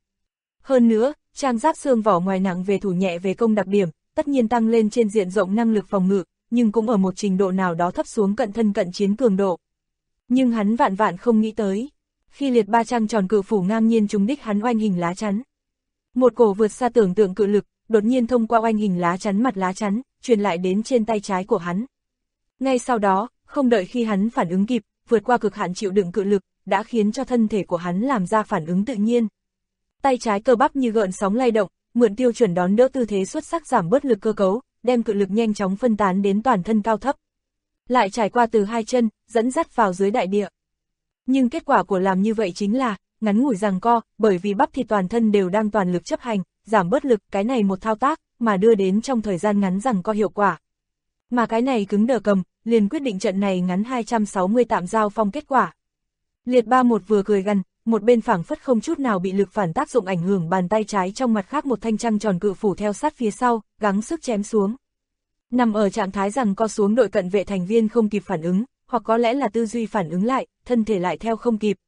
Hơn nữa, trang giáp xương vỏ ngoài nặng về thủ nhẹ về công đặc điểm, tất nhiên tăng lên trên diện rộng năng lực phòng ngự, nhưng cũng ở một trình độ nào đó thấp xuống cận thân cận chiến cường độ. Nhưng hắn vạn vạn không nghĩ tới, khi liệt ba trăng tròn cự phủ ngang nhiên trúng đích hắn oanh hình lá chắn. Một cổ vượt xa tưởng tượng cự lực, đột nhiên thông qua oanh hình lá chắn mặt lá chắn, truyền lại đến trên tay trái của hắn. Ngay sau đó, không đợi khi hắn phản ứng kịp, vượt qua cực hạn chịu đựng cự lực, đã khiến cho thân thể của hắn làm ra phản ứng tự nhiên. Tay trái cơ bắp như gợn sóng lay động, mượn tiêu chuẩn đón đỡ tư thế xuất sắc giảm bớt lực cơ cấu, đem cự lực nhanh chóng phân tán đến toàn thân cao thấp. Lại trải qua từ hai chân, dẫn dắt vào dưới đại địa. Nhưng kết quả của làm như vậy chính là, ngắn ngủi giằng co, bởi vì bắp thịt toàn thân đều đang toàn lực chấp hành, giảm bớt lực, cái này một thao tác, mà đưa đến trong thời gian ngắn giằng co hiệu quả. Mà cái này cứng đờ cầm, liền quyết định trận này ngắn 260 tạm giao phong kết quả. Liệt ba một vừa cười gằn, một bên phảng phất không chút nào bị lực phản tác dụng ảnh hưởng bàn tay trái trong mặt khác một thanh trăng tròn cự phủ theo sát phía sau, gắng sức chém xuống. Nằm ở trạng thái giằng co xuống đội cận vệ thành viên không kịp phản ứng, hoặc có lẽ là tư duy phản ứng lại, thân thể lại theo không kịp.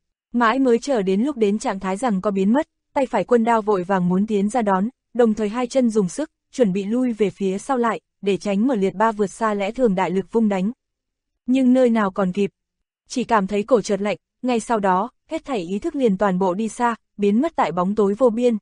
Mãi mới chờ đến lúc đến trạng thái giằng co biến mất, tay phải quân đao vội vàng muốn tiến ra đón, đồng thời hai chân dùng sức, chuẩn bị lui về phía sau lại, để tránh mở liệt ba vượt xa lẽ thường đại lực vung đánh. Nhưng nơi nào còn kịp, chỉ cảm thấy cổ chợt lạnh, ngay sau đó, hết thảy ý thức liền toàn bộ đi xa, biến mất tại bóng tối vô biên.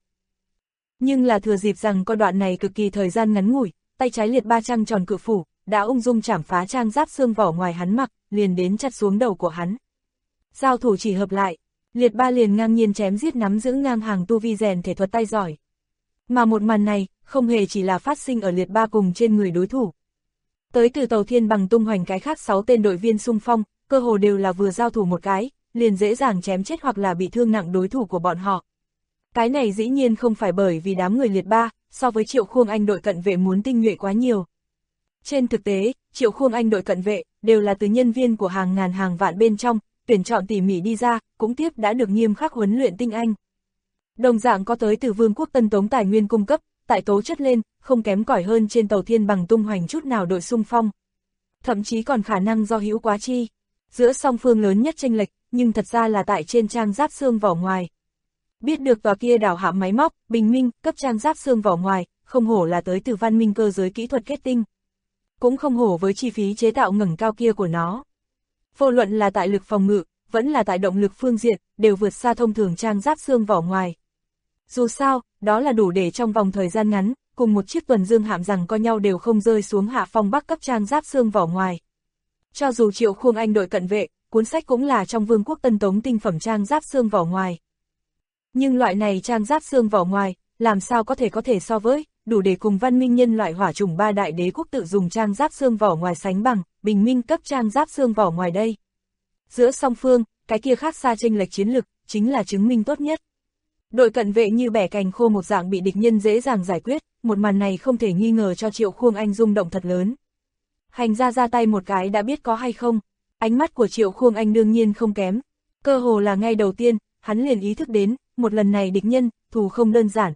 Nhưng là thừa dịp rằng co đoạn này cực kỳ thời gian ngắn ngủi, tay trái liệt ba trăng tròn cự phủ, đã ung dung chảm phá trang giáp xương vỏ ngoài hắn mặc, liền đến chặt xuống đầu của hắn. Giao thủ chỉ hợp lại, liệt ba liền ngang nhiên chém giết nắm giữ ngang hàng tu vi rèn thể thuật tay giỏi. Mà một màn này, không hề chỉ là phát sinh ở liệt ba cùng trên người đối thủ. Tới từ Tàu Thiên Bằng tung hoành cái khác 6 tên đội viên xung phong, cơ hồ đều là vừa giao thủ một cái, liền dễ dàng chém chết hoặc là bị thương nặng đối thủ của bọn họ. Cái này dĩ nhiên không phải bởi vì đám người liệt ba, so với Triệu Khuông Anh đội cận vệ muốn tinh nhuệ quá nhiều. Trên thực tế, Triệu Khuông Anh đội cận vệ, đều là từ nhân viên của hàng ngàn hàng vạn bên trong, tuyển chọn tỉ mỉ đi ra, cũng tiếp đã được nghiêm khắc huấn luyện tinh anh. Đồng dạng có tới từ Vương quốc Tân Tống tài nguyên cung cấp, tại tố chất lên, không kém cỏi hơn trên Tàu Thiên Bằng tung hoành chút nào đội xung phong. Thậm chí còn khả năng do hữu quá chi. Giữa song phương lớn nhất chênh lệch, nhưng thật ra là tại trên trang giáp xương vỏ ngoài. Biết được tòa kia đảo hạm máy móc, bình minh, cấp trang giáp xương vỏ ngoài, không hổ là tới từ văn minh cơ giới kỹ thuật kết tinh. Cũng không hổ với chi phí chế tạo ngẩng cao kia của nó. Vô luận là tại lực phòng ngự, vẫn là tại động lực phương diện, đều vượt xa thông thường trang giáp xương vỏ ngoài. Dù sao, đó là đủ để trong vòng thời gian ngắn, cùng một chiếc tuần dương hạm rằng co nhau đều không rơi xuống hạ phong bắc cấp trang giáp xương vỏ ngoài. Cho dù Triệu Khuông Anh đội cận vệ, cuốn sách cũng là trong Vương quốc Tân Tống tinh phẩm trang giáp xương vỏ ngoài. Nhưng loại này trang giáp xương vỏ ngoài, làm sao có thể so với, đủ để cùng văn minh nhân loại hỏa chủng ba đại đế quốc tự dùng trang giáp xương vỏ ngoài sánh bằng, bình minh cấp trang giáp xương vỏ ngoài đây. Giữa song phương, cái kia khác xa chênh lệch chiến lực, chính là chứng minh tốt nhất. Đội cận vệ như bẻ cành khô một dạng bị địch nhân dễ dàng giải quyết, một màn này không thể nghi ngờ cho Triệu Khuông Anh rung động thật lớn. Hành ra tay một cái đã biết có hay không, ánh mắt của Triệu Khuông Anh đương nhiên không kém, cơ hồ là ngay đầu tiên, hắn liền ý thức đến, một lần này địch nhân, thù không đơn giản.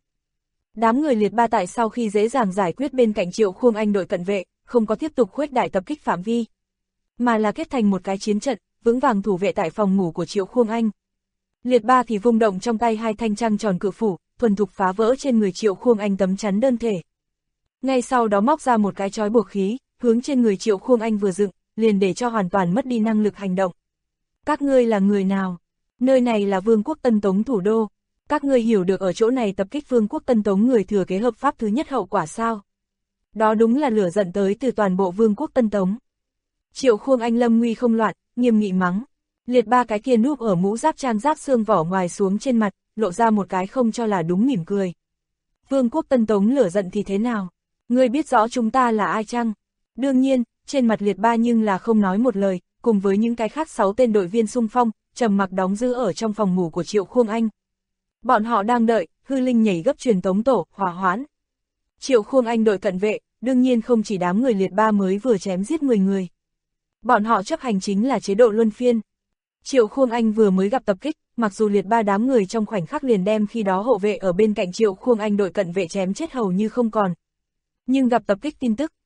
Đám người liệt ba tại sau khi dễ dàng giải quyết bên cạnh Triệu Khuông Anh đội cận vệ, không có tiếp tục khuếch đại tập kích phạm vi, mà là kết thành một cái chiến trận, vững vàng thủ vệ tại phòng ngủ của Triệu Khuông Anh. Liệt ba thì vung động trong tay hai thanh trăng tròn cự phủ, thuần thục phá vỡ trên người Triệu Khuông Anh tấm chắn đơn thể. Ngay sau đó móc ra một cái trói buộc khí, hướng trên người Triệu Khuông Anh vừa dựng, liền để cho hoàn toàn mất đi năng lực hành động. Các ngươi là người nào? Nơi này là Vương quốc Tân Tống thủ đô. Các ngươi hiểu được ở chỗ này tập kích Vương quốc Tân Tống người thừa kế hợp pháp thứ nhất hậu quả sao? Đó đúng là lửa giận tới từ toàn bộ Vương quốc Tân Tống. Triệu Khuông Anh lâm nguy không loạn, nghiêm nghị mắng. Liệt ba cái kia núp ở mũ giáp trang giáp xương vỏ ngoài xuống trên mặt, lộ ra một cái không cho là đúng mỉm cười. Vương quốc Tân Tống lửa giận thì thế nào? Ngươi biết rõ chúng ta là ai chăng? Đương nhiên, trên mặt liệt ba nhưng là không nói một lời, cùng với những cái khác 6 tên đội viên xung phong, trầm mặc đóng giữ ở trong phòng ngủ của Triệu Khuông Anh. Bọn họ đang đợi, hư linh nhảy gấp truyền tống tổ, hỏa hoãn. Triệu Khuông Anh đội cận vệ, đương nhiên không chỉ đám người liệt ba mới vừa chém giết 10 người. Bọn họ chấp hành chính là chế độ luân phiên. Triệu Khuông Anh vừa mới gặp tập kích, mặc dù liệt ba đám người trong khoảnh khắc liền đem khi đó hộ vệ ở bên cạnh Triệu Khuông Anh đội cận vệ chém chết hầu như không còn. Nhưng gặp tập kích tin tức,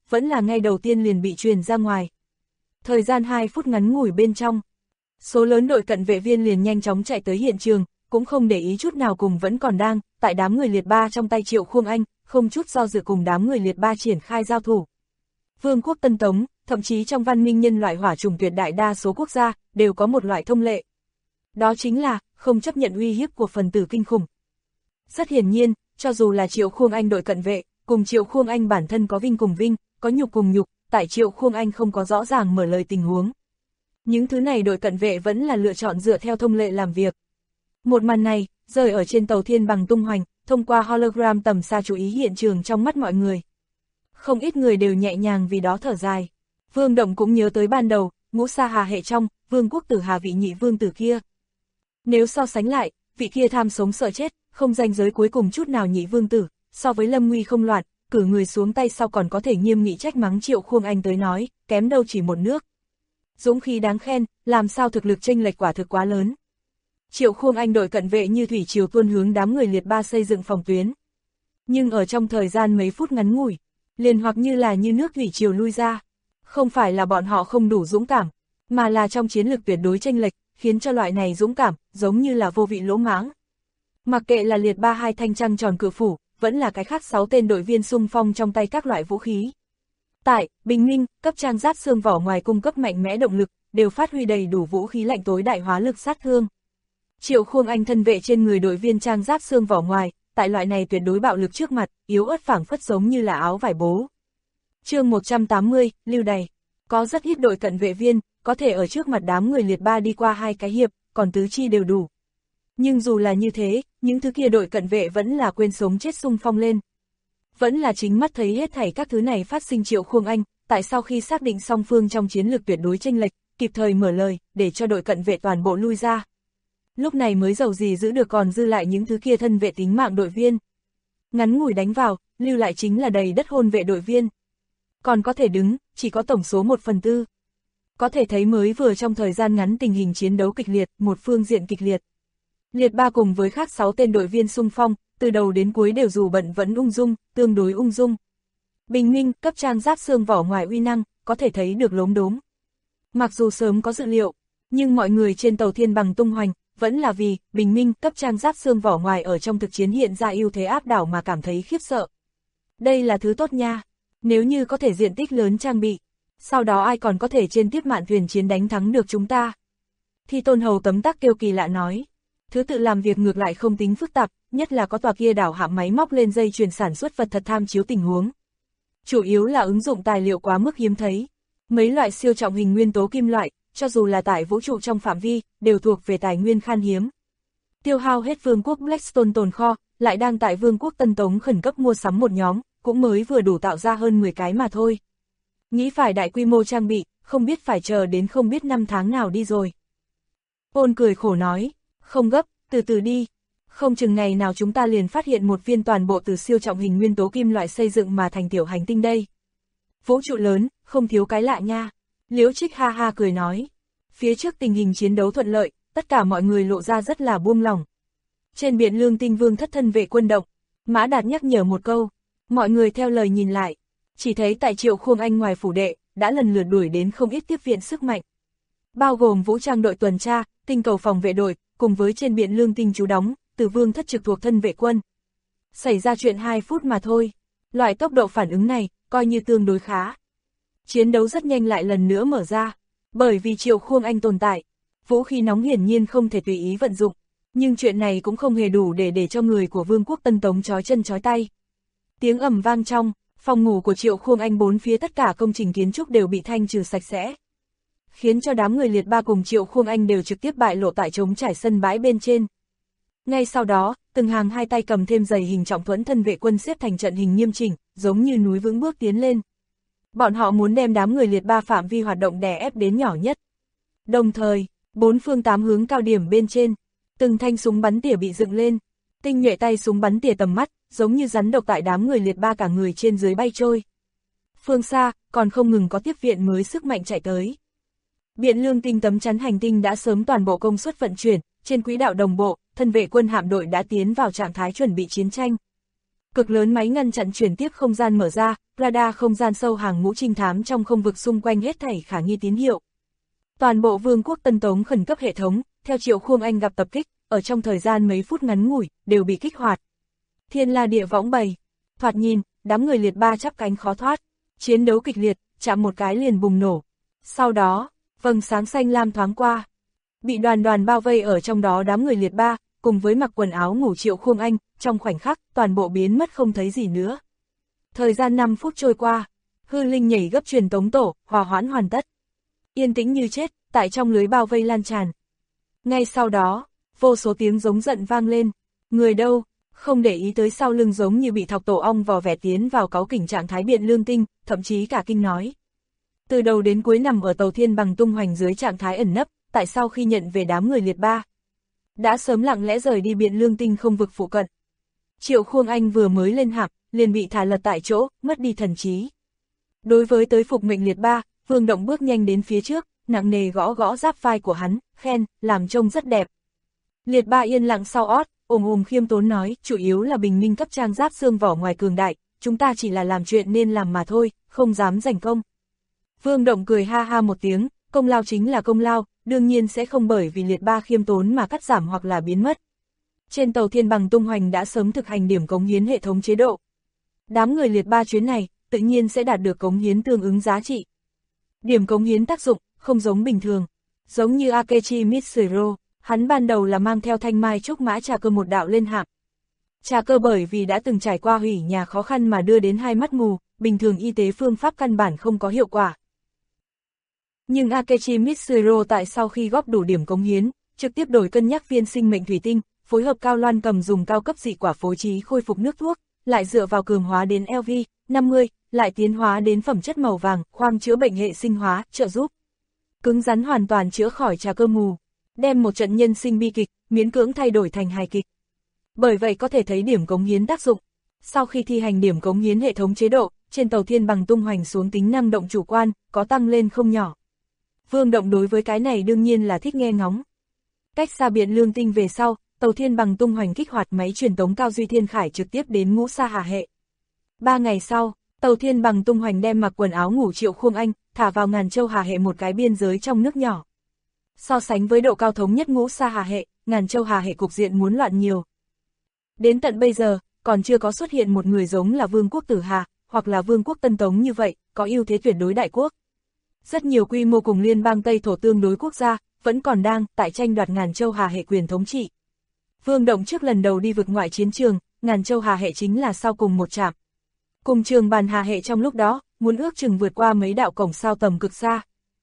vẫn là ngay đầu tiên liền bị truyền ra ngoài. Thời gian 2 phút ngắn ngủi bên trong, số lớn đội cận vệ viên liền nhanh chóng chạy tới hiện trường, cũng không để ý chút nào cùng vẫn còn đang, tại đám người liệt ba trong tay Triệu Khuông Anh, không chút do dự cùng đám người liệt ba triển khai giao thủ. Vương quốc Tân Tống, thậm chí trong văn minh nhân loại hỏa chủng tuyệt đại đa số quốc gia, đều có một loại thông lệ. Đó chính là, không chấp nhận uy hiếp của phần tử kinh khủng. Rất hiển nhiên, cho dù là Triệu Khuông Anh đội cận vệ, cùng Triệu Khuông Anh bản thân có vinh cùng vinh, có nhục cùng nhục, tại Triệu Khuông Anh không có rõ ràng mở lời tình huống. Những thứ này đội cận vệ vẫn là lựa chọn dựa theo thông lệ làm việc. Một màn này, rơi ở trên tàu thiên bằng tung hoành, thông qua hologram tầm xa chú ý hiện trường trong mắt mọi người. Không ít người đều nhẹ nhàng vì đó thở dài. Vương Động cũng nhớ tới ban đầu, Ngũ Sa Hà hệ trong, Vương quốc tử Hà vị nhị vương tử kia. Nếu so sánh lại, vị kia tham sống sợ chết, không ranh giới cuối cùng chút nào nhị vương tử, so với lâm nguy không loạn, cử người xuống tay sau còn có thể nghiêm nghị trách mắng Triệu Khuông Anh tới nói, kém đâu chỉ một nước. Dũng khí đáng khen, làm sao thực lực chênh lệch quả thực quá lớn. Triệu Khuông Anh đội cận vệ như thủy triều tuôn hướng đám người liệt ba xây dựng phòng tuyến. Nhưng ở trong thời gian mấy phút ngắn ngủi, liền hoặc như là như nước thủy triều lui ra. Không phải là bọn họ không đủ dũng cảm, mà là trong chiến lược tuyệt đối chênh lệch, khiến cho loại này dũng cảm, giống như là vô vị lỗ mãng. Mặc kệ là liệt ba hai thanh trăng tròn cự phủ, vẫn là cái khác 6 tên đội viên xung phong trong tay các loại vũ khí. Tại, Bình Minh, cấp trang giáp xương vỏ ngoài cung cấp mạnh mẽ động lực, đều phát huy đầy đủ vũ khí lạnh tối đại hóa lực sát thương. Triệu Khuông Anh thân vệ trên người đội viên trang giáp xương vỏ ngoài, tại loại này tuyệt đối bạo lực trước mặt, yếu ớt phảng phất giống như là áo vải bố. Chương 180, lưu đày. Có rất ít đội cận vệ viên, có thể ở trước mặt đám người liệt ba đi qua 2 cái hiệp, còn tứ chi đều đủ. Nhưng dù là như thế, những thứ kia đội cận vệ vẫn là quên sống chết xung phong lên. Vẫn là chính mắt thấy hết thảy các thứ này phát sinh. Triệu Khuông Anh, tại sau khi xác định song phương trong chiến lược tuyệt đối chênh lệch, kịp thời mở lời, để cho đội cận vệ toàn bộ lui ra. Lúc này mới giàu gì giữ được còn dư lại những thứ kia thân vệ tính mạng đội viên. Ngắn ngủi đánh vào, lưu lại chính là đầy đất hôn vệ đội viên. Còn có thể đứng, chỉ có tổng số 1/4. Có thể thấy mới vừa trong thời gian ngắn tình hình chiến đấu kịch liệt, một phương diện kịch liệt. Liệt ba cùng với khác 6 tên đội viên xung phong, từ đầu đến cuối đều dù bận vẫn ung dung, tương đối ung dung. Bình Minh, cấp trang giáp xương vỏ ngoài uy năng, có thể thấy được lốm đốm. Mặc dù sớm có dự liệu, nhưng mọi người trên tàu thiên bằng tung hoành, vẫn là vì Bình Minh, cấp trang giáp xương vỏ ngoài ở trong thực chiến hiện ra ưu thế áp đảo mà cảm thấy khiếp sợ. Đây là thứ tốt nha, nếu như có thể diện tích lớn trang bị, sau đó ai còn có thể trên tiếp mạn thuyền chiến đánh thắng được chúng ta. Thi Tôn Hầu tấm tắc kêu kỳ lạ nói. Thứ tự làm việc ngược lại không tính phức tạp, nhất là có tòa kia đảo hạm máy móc lên dây chuyền sản xuất vật thật tham chiếu tình huống. Chủ yếu là ứng dụng tài liệu quá mức hiếm thấy. Mấy loại siêu trọng hình nguyên tố kim loại, cho dù là tại vũ trụ trong phạm vi, đều thuộc về tài nguyên khan hiếm. Tiêu hao hết Vương quốc Blackstone tồn kho, lại đang tại Vương quốc Tân Tống khẩn cấp mua sắm một nhóm, cũng mới vừa đủ tạo ra hơn 10 cái mà thôi. Nghĩ phải đại quy mô trang bị, không biết phải chờ đến không biết năm tháng nào đi rồi. Ôn cười khổ nói, không gấp, từ từ đi. Không chừng ngày nào chúng ta liền phát hiện một viên toàn bộ từ siêu trọng hình nguyên tố kim loại xây dựng mà thành tiểu hành tinh đây. Vũ trụ lớn, không thiếu cái lạ nha. Liễu Trích ha ha cười nói. Phía trước tình hình chiến đấu thuận lợi, tất cả mọi người lộ ra rất là buông lỏng. Trên biển Lương Tinh Vương thất thân vệ quân động, Mã Đạt nhắc nhở một câu. Mọi người theo lời nhìn lại, chỉ thấy tại Triệu Khuông Anh ngoài phủ đệ, đã lần lượt đuổi đến không ít tiếp viện sức mạnh. Bao gồm vũ trang đội tuần tra, tinh cầu phòng vệ đội, cùng với trên biển Lương Tinh trú đóng, Từ Vương thất trực thuộc thân vệ quân. Xảy ra chuyện 2 phút mà thôi, loại tốc độ phản ứng này, coi như tương đối khá. Chiến đấu rất nhanh lại lần nữa mở ra, bởi vì Triệu Khuông Anh tồn tại, vũ khí nóng hiển nhiên không thể tùy ý vận dụng, nhưng chuyện này cũng không hề đủ để cho người của Vương quốc Tân Tống chói chân chói tay. Tiếng ầm vang trong, phòng ngủ của Triệu Khuông Anh bốn phía tất cả công trình kiến trúc đều bị thanh trừ sạch sẽ, khiến cho đám người liệt ba cùng Triệu Khuông Anh đều trực tiếp bại lộ tại trống trải sân bãi bên trên. Ngay sau đó, từng hàng hai tay cầm thêm dày hình trọng thuẫn thân vệ quân xếp thành trận hình nghiêm chỉnh, giống như núi vững bước tiến lên. Bọn họ muốn đem đám người liệt ba phạm vi hoạt động đè ép đến nhỏ nhất. Đồng thời, 4 phương 8 hướng cao điểm bên trên, từng thanh súng bắn tỉa bị dựng lên, tinh nhuệ tay súng bắn tỉa tầm mắt, giống như rắn độc tại đám người liệt ba cả người trên dưới bay trôi. Phương xa, còn không ngừng có tiếp viện mới sức mạnh chạy tới. Biển Lương Tinh tấm chắn hành tinh đã sớm toàn bộ công suất vận chuyển, trên quỹ đạo đồng bộ, thân vệ quân hạm đội đã tiến vào trạng thái chuẩn bị chiến tranh. Cực lớn máy ngăn chặn chuyển tiếp không gian mở ra, radar không gian sâu hàng ngũ trinh thám trong không vực xung quanh hết thảy khả nghi tín hiệu. Toàn bộ Vương quốc Tân Tống khẩn cấp hệ thống, theo Triệu Khuông Anh gặp tập kích, ở trong thời gian mấy phút ngắn ngủi, đều bị kích hoạt. Thiên la địa võng bầy. Thoạt nhìn, đám người liệt ba chắp cánh khó thoát. Chiến đấu kịch liệt, chạm một cái liền bùng nổ. Sau đó, vầng sáng xanh lam thoáng qua. Bị đoàn đoàn bao vây ở trong đó đám người liệt ba, cùng với mặc quần áo ngủ Triệu Khuông Anh, trong khoảnh khắc, toàn bộ biến mất không thấy gì nữa. Thời gian 5 phút trôi qua, hư linh nhảy gấp truyền tống tổ, hòa hoãn hoàn tất. Yên tĩnh như chết, tại trong lưới bao vây lan tràn. Ngay sau đó, vô số tiếng giống giận vang lên. Người đâu, không để ý tới sau lưng giống như bị thọc tổ ong vò vẽ tiến vào cáu kỉnh trạng thái biện lương tinh, thậm chí cả kinh nói. Từ đầu đến cuối nằm ở tàu thiên bằng tung hoành dưới trạng thái ẩn nấp, tại sao khi nhận về đám người liệt ba, đã sớm lặng lẽ rời đi biện lương tinh không vực phụ cận. Triệu Khuông Anh vừa mới lên hạm, liền bị thả lật tại chỗ, mất đi thần trí. Đối với tới phục mệnh liệt ba, Vương Động bước nhanh đến phía trước, nặng nề gõ gõ giáp vai của hắn, khen, làm trông rất đẹp. Liệt ba yên lặng sau ót, khiêm tốn nói, chủ yếu là bình minh cấp trang giáp xương vỏ ngoài cường đại, chúng ta chỉ là làm chuyện nên làm mà thôi, không dám giành công. Vương Động cười ha ha một tiếng, công lao chính là công lao, đương nhiên sẽ không bởi vì liệt ba khiêm tốn mà cắt giảm hoặc là biến mất. Trên tàu thiên bằng tung hoành đã sớm thực hành điểm cống hiến hệ thống chế độ. Đám người liệt ba chuyến này, tự nhiên sẽ đạt được cống hiến tương ứng giá trị. Điểm cống hiến tác dụng, không giống bình thường. Giống như Akechi Mitsuro, hắn ban đầu là mang theo thanh mai trúc mã trà cơ một đạo lên hạm. Trà cơ bởi vì đã từng trải qua hủy nhà khó khăn mà đưa đến hai mắt mù, bình thường y tế phương pháp căn bản không có hiệu quả. Nhưng Akechi Mitsuro tại sau khi góp đủ điểm cống hiến, trực tiếp đổi cân nhắc viên sinh mệnh thủy tinh, phối hợp Cao Loan cầm dùng cao cấp dị quả phối trí khôi phục nước thuốc, lại dựa vào cường hóa đến LV50, lại tiến hóa đến phẩm chất màu vàng, khoang chữa bệnh hệ sinh hóa, trợ giúp. Cứng rắn hoàn toàn chữa khỏi trà cơ mù, đem một trận nhân sinh bi kịch, miễn cưỡng thay đổi thành hài kịch. Bởi vậy có thể thấy điểm cống hiến tác dụng. Sau khi thi hành điểm cống hiến hệ thống chế độ, trên tàu thiên bằng tung hoành xuống tính năng động chủ quan, có tăng lên không nhỏ. Vương Động đối với cái này đương nhiên là thích nghe ngóng. Cách xa biện lương tinh về sau, tàu thiên bằng tung hoành kích hoạt máy truyền tống cao duy thiên khải trực tiếp đến Ngũ Sa Hà hệ. 3 ngày sau, tàu thiên bằng tung hoành đem mặc quần áo ngủ Triệu Khuông Anh, thả vào Ngàn Châu Hà hệ một cái biên giới trong nước nhỏ. So sánh với độ cao thống nhất Ngũ Sa Hà hệ, Ngàn Châu Hà hệ cục diện muốn loạn nhiều. Đến tận bây giờ, còn chưa có xuất hiện một người giống là Vương quốc Tử Hà, hoặc là Vương quốc Tân Tống như vậy, có ưu thế tuyệt đối đại quốc. Rất nhiều quy mô cùng liên bang Tây Thổ tương đối quốc gia, vẫn còn đang tại tranh đoạt Ngàn Châu Hà hệ quyền thống trị. Vương Động trước lần đầu đi vực ngoại chiến trường, Ngàn Châu Hà hệ chính là sau cùng một trạm. Cùng Trường Bàn Hà hệ trong lúc đó, muốn ước chừng vượt qua mấy đạo cổng sao tầm cực xa.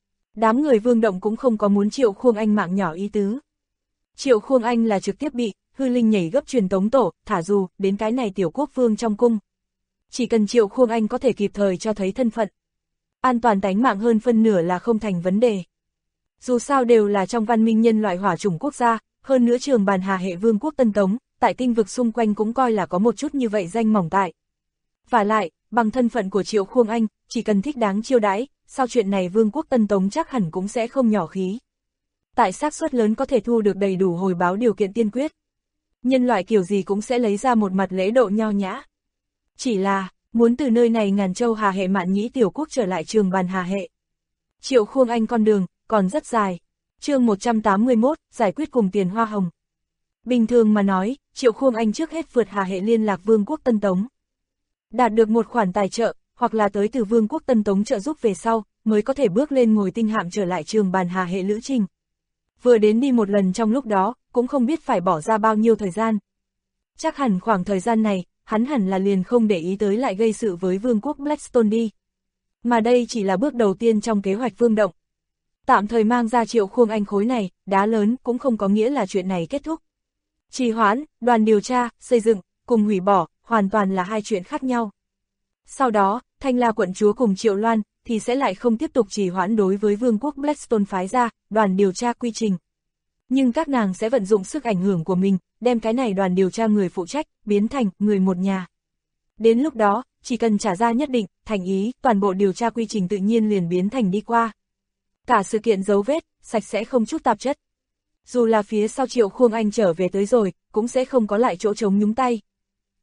Đám người Vương Động cũng không có muốn Triệu Khuông Anh mạng nhỏ ý tứ. Triệu Khuông Anh là trực tiếp bị hư linh nhảy gấp truyền tống tổ, thả dù đến cái này tiểu quốc vương trong cung. Chỉ cần Triệu Khuông Anh có thể kịp thời cho thấy thân phận, an toàn tánh mạng hơn phân nửa là không thành vấn đề. Dù sao đều là trong văn minh nhân loại hỏa chủng quốc gia, hơn nữa Trường Bàn Hà hệ Vương quốc Tân Tống, tại tinh vực xung quanh cũng coi là có một chút như vậy danh mỏng tại. Và lại, bằng thân phận của Triệu Khuông Anh, chỉ cần thích đáng chiêu đãi, sau chuyện này Vương quốc Tân Tống chắc hẳn cũng sẽ không nhỏ khí. Tại xác suất lớn có thể thu được đầy đủ hồi báo điều kiện tiên quyết. Nhân loại kiểu gì cũng sẽ lấy ra một mặt lễ độ nho nhã. Chỉ là, muốn từ nơi này Ngàn Châu Hà hệ Mạn Nhĩ tiểu quốc trở lại Trường Bàn Hà hệ. Triệu Khuông Anh con đường, còn rất dài. Chương 181, giải quyết cùng tiền hoa hồng. Bình thường mà nói, Triệu Khuông Anh trước hết vượt Hà hệ liên lạc Vương quốc Tân Tống. Đạt được một khoản tài trợ, hoặc là tới từ Vương quốc Tân Tống trợ giúp về sau, mới có thể bước lên ngồi tinh hạm trở lại Trường Bàn Hà hệ lữ trình. Vừa đến đi một lần trong lúc đó, cũng không biết phải bỏ ra bao nhiêu thời gian. Chắc hẳn khoảng thời gian này, hắn hẳn là liền không để ý tới lại gây sự với Vương quốc Blackstone đi. Mà đây chỉ là bước đầu tiên trong kế hoạch Vương Động. Tạm thời mang ra Triệu Khuông Anh khối này, đá lớn cũng không có nghĩa là chuyện này kết thúc. Trì hoãn, đoàn điều tra, xây dựng, cùng hủy bỏ, hoàn toàn là hai chuyện khác nhau. Sau đó, Thanh La quận chúa cùng Triệu Loan, thì sẽ lại không tiếp tục trì hoãn đối với Vương quốc Blackstone phái ra, đoàn điều tra quy trình. Nhưng các nàng sẽ vận dụng sức ảnh hưởng của mình, đem cái này đoàn điều tra người phụ trách, biến thành người một nhà. Đến lúc đó, chỉ cần trả ra nhất định, thành ý, toàn bộ điều tra quy trình tự nhiên liền biến thành đi qua. Cả sự kiện dấu vết, sạch sẽ không chút tạp chất. Dù là phía sau Triệu Khuông Anh trở về tới rồi, cũng sẽ không có lại chỗ trống nhúng tay.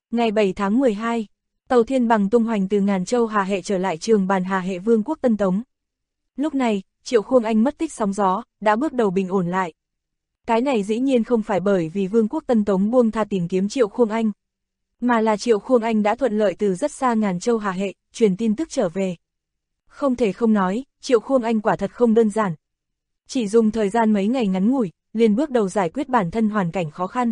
Ngày 7 tháng 12, tàu Thiên Bằng tung hoành từ Ngàn Châu Hà Hệ trở lại trường bàn Hà Hệ Vương quốc Tân Tống. Lúc này, Triệu Khuông Anh mất tích sóng gió, đã bước đầu bình ổn lại. Cái này dĩ nhiên không phải bởi vì Vương quốc Tân Tống buông tha tìm kiếm Triệu Khuông Anh, mà là Triệu Khuông Anh đã thuận lợi từ rất xa Ngàn Châu Hà Hệ, truyền tin tức trở về. Không thể không nói, Triệu Khuông Anh quả thật không đơn giản. Chỉ dùng thời gian mấy ngày ngắn ngủi, liền bước đầu giải quyết bản thân hoàn cảnh khó khăn.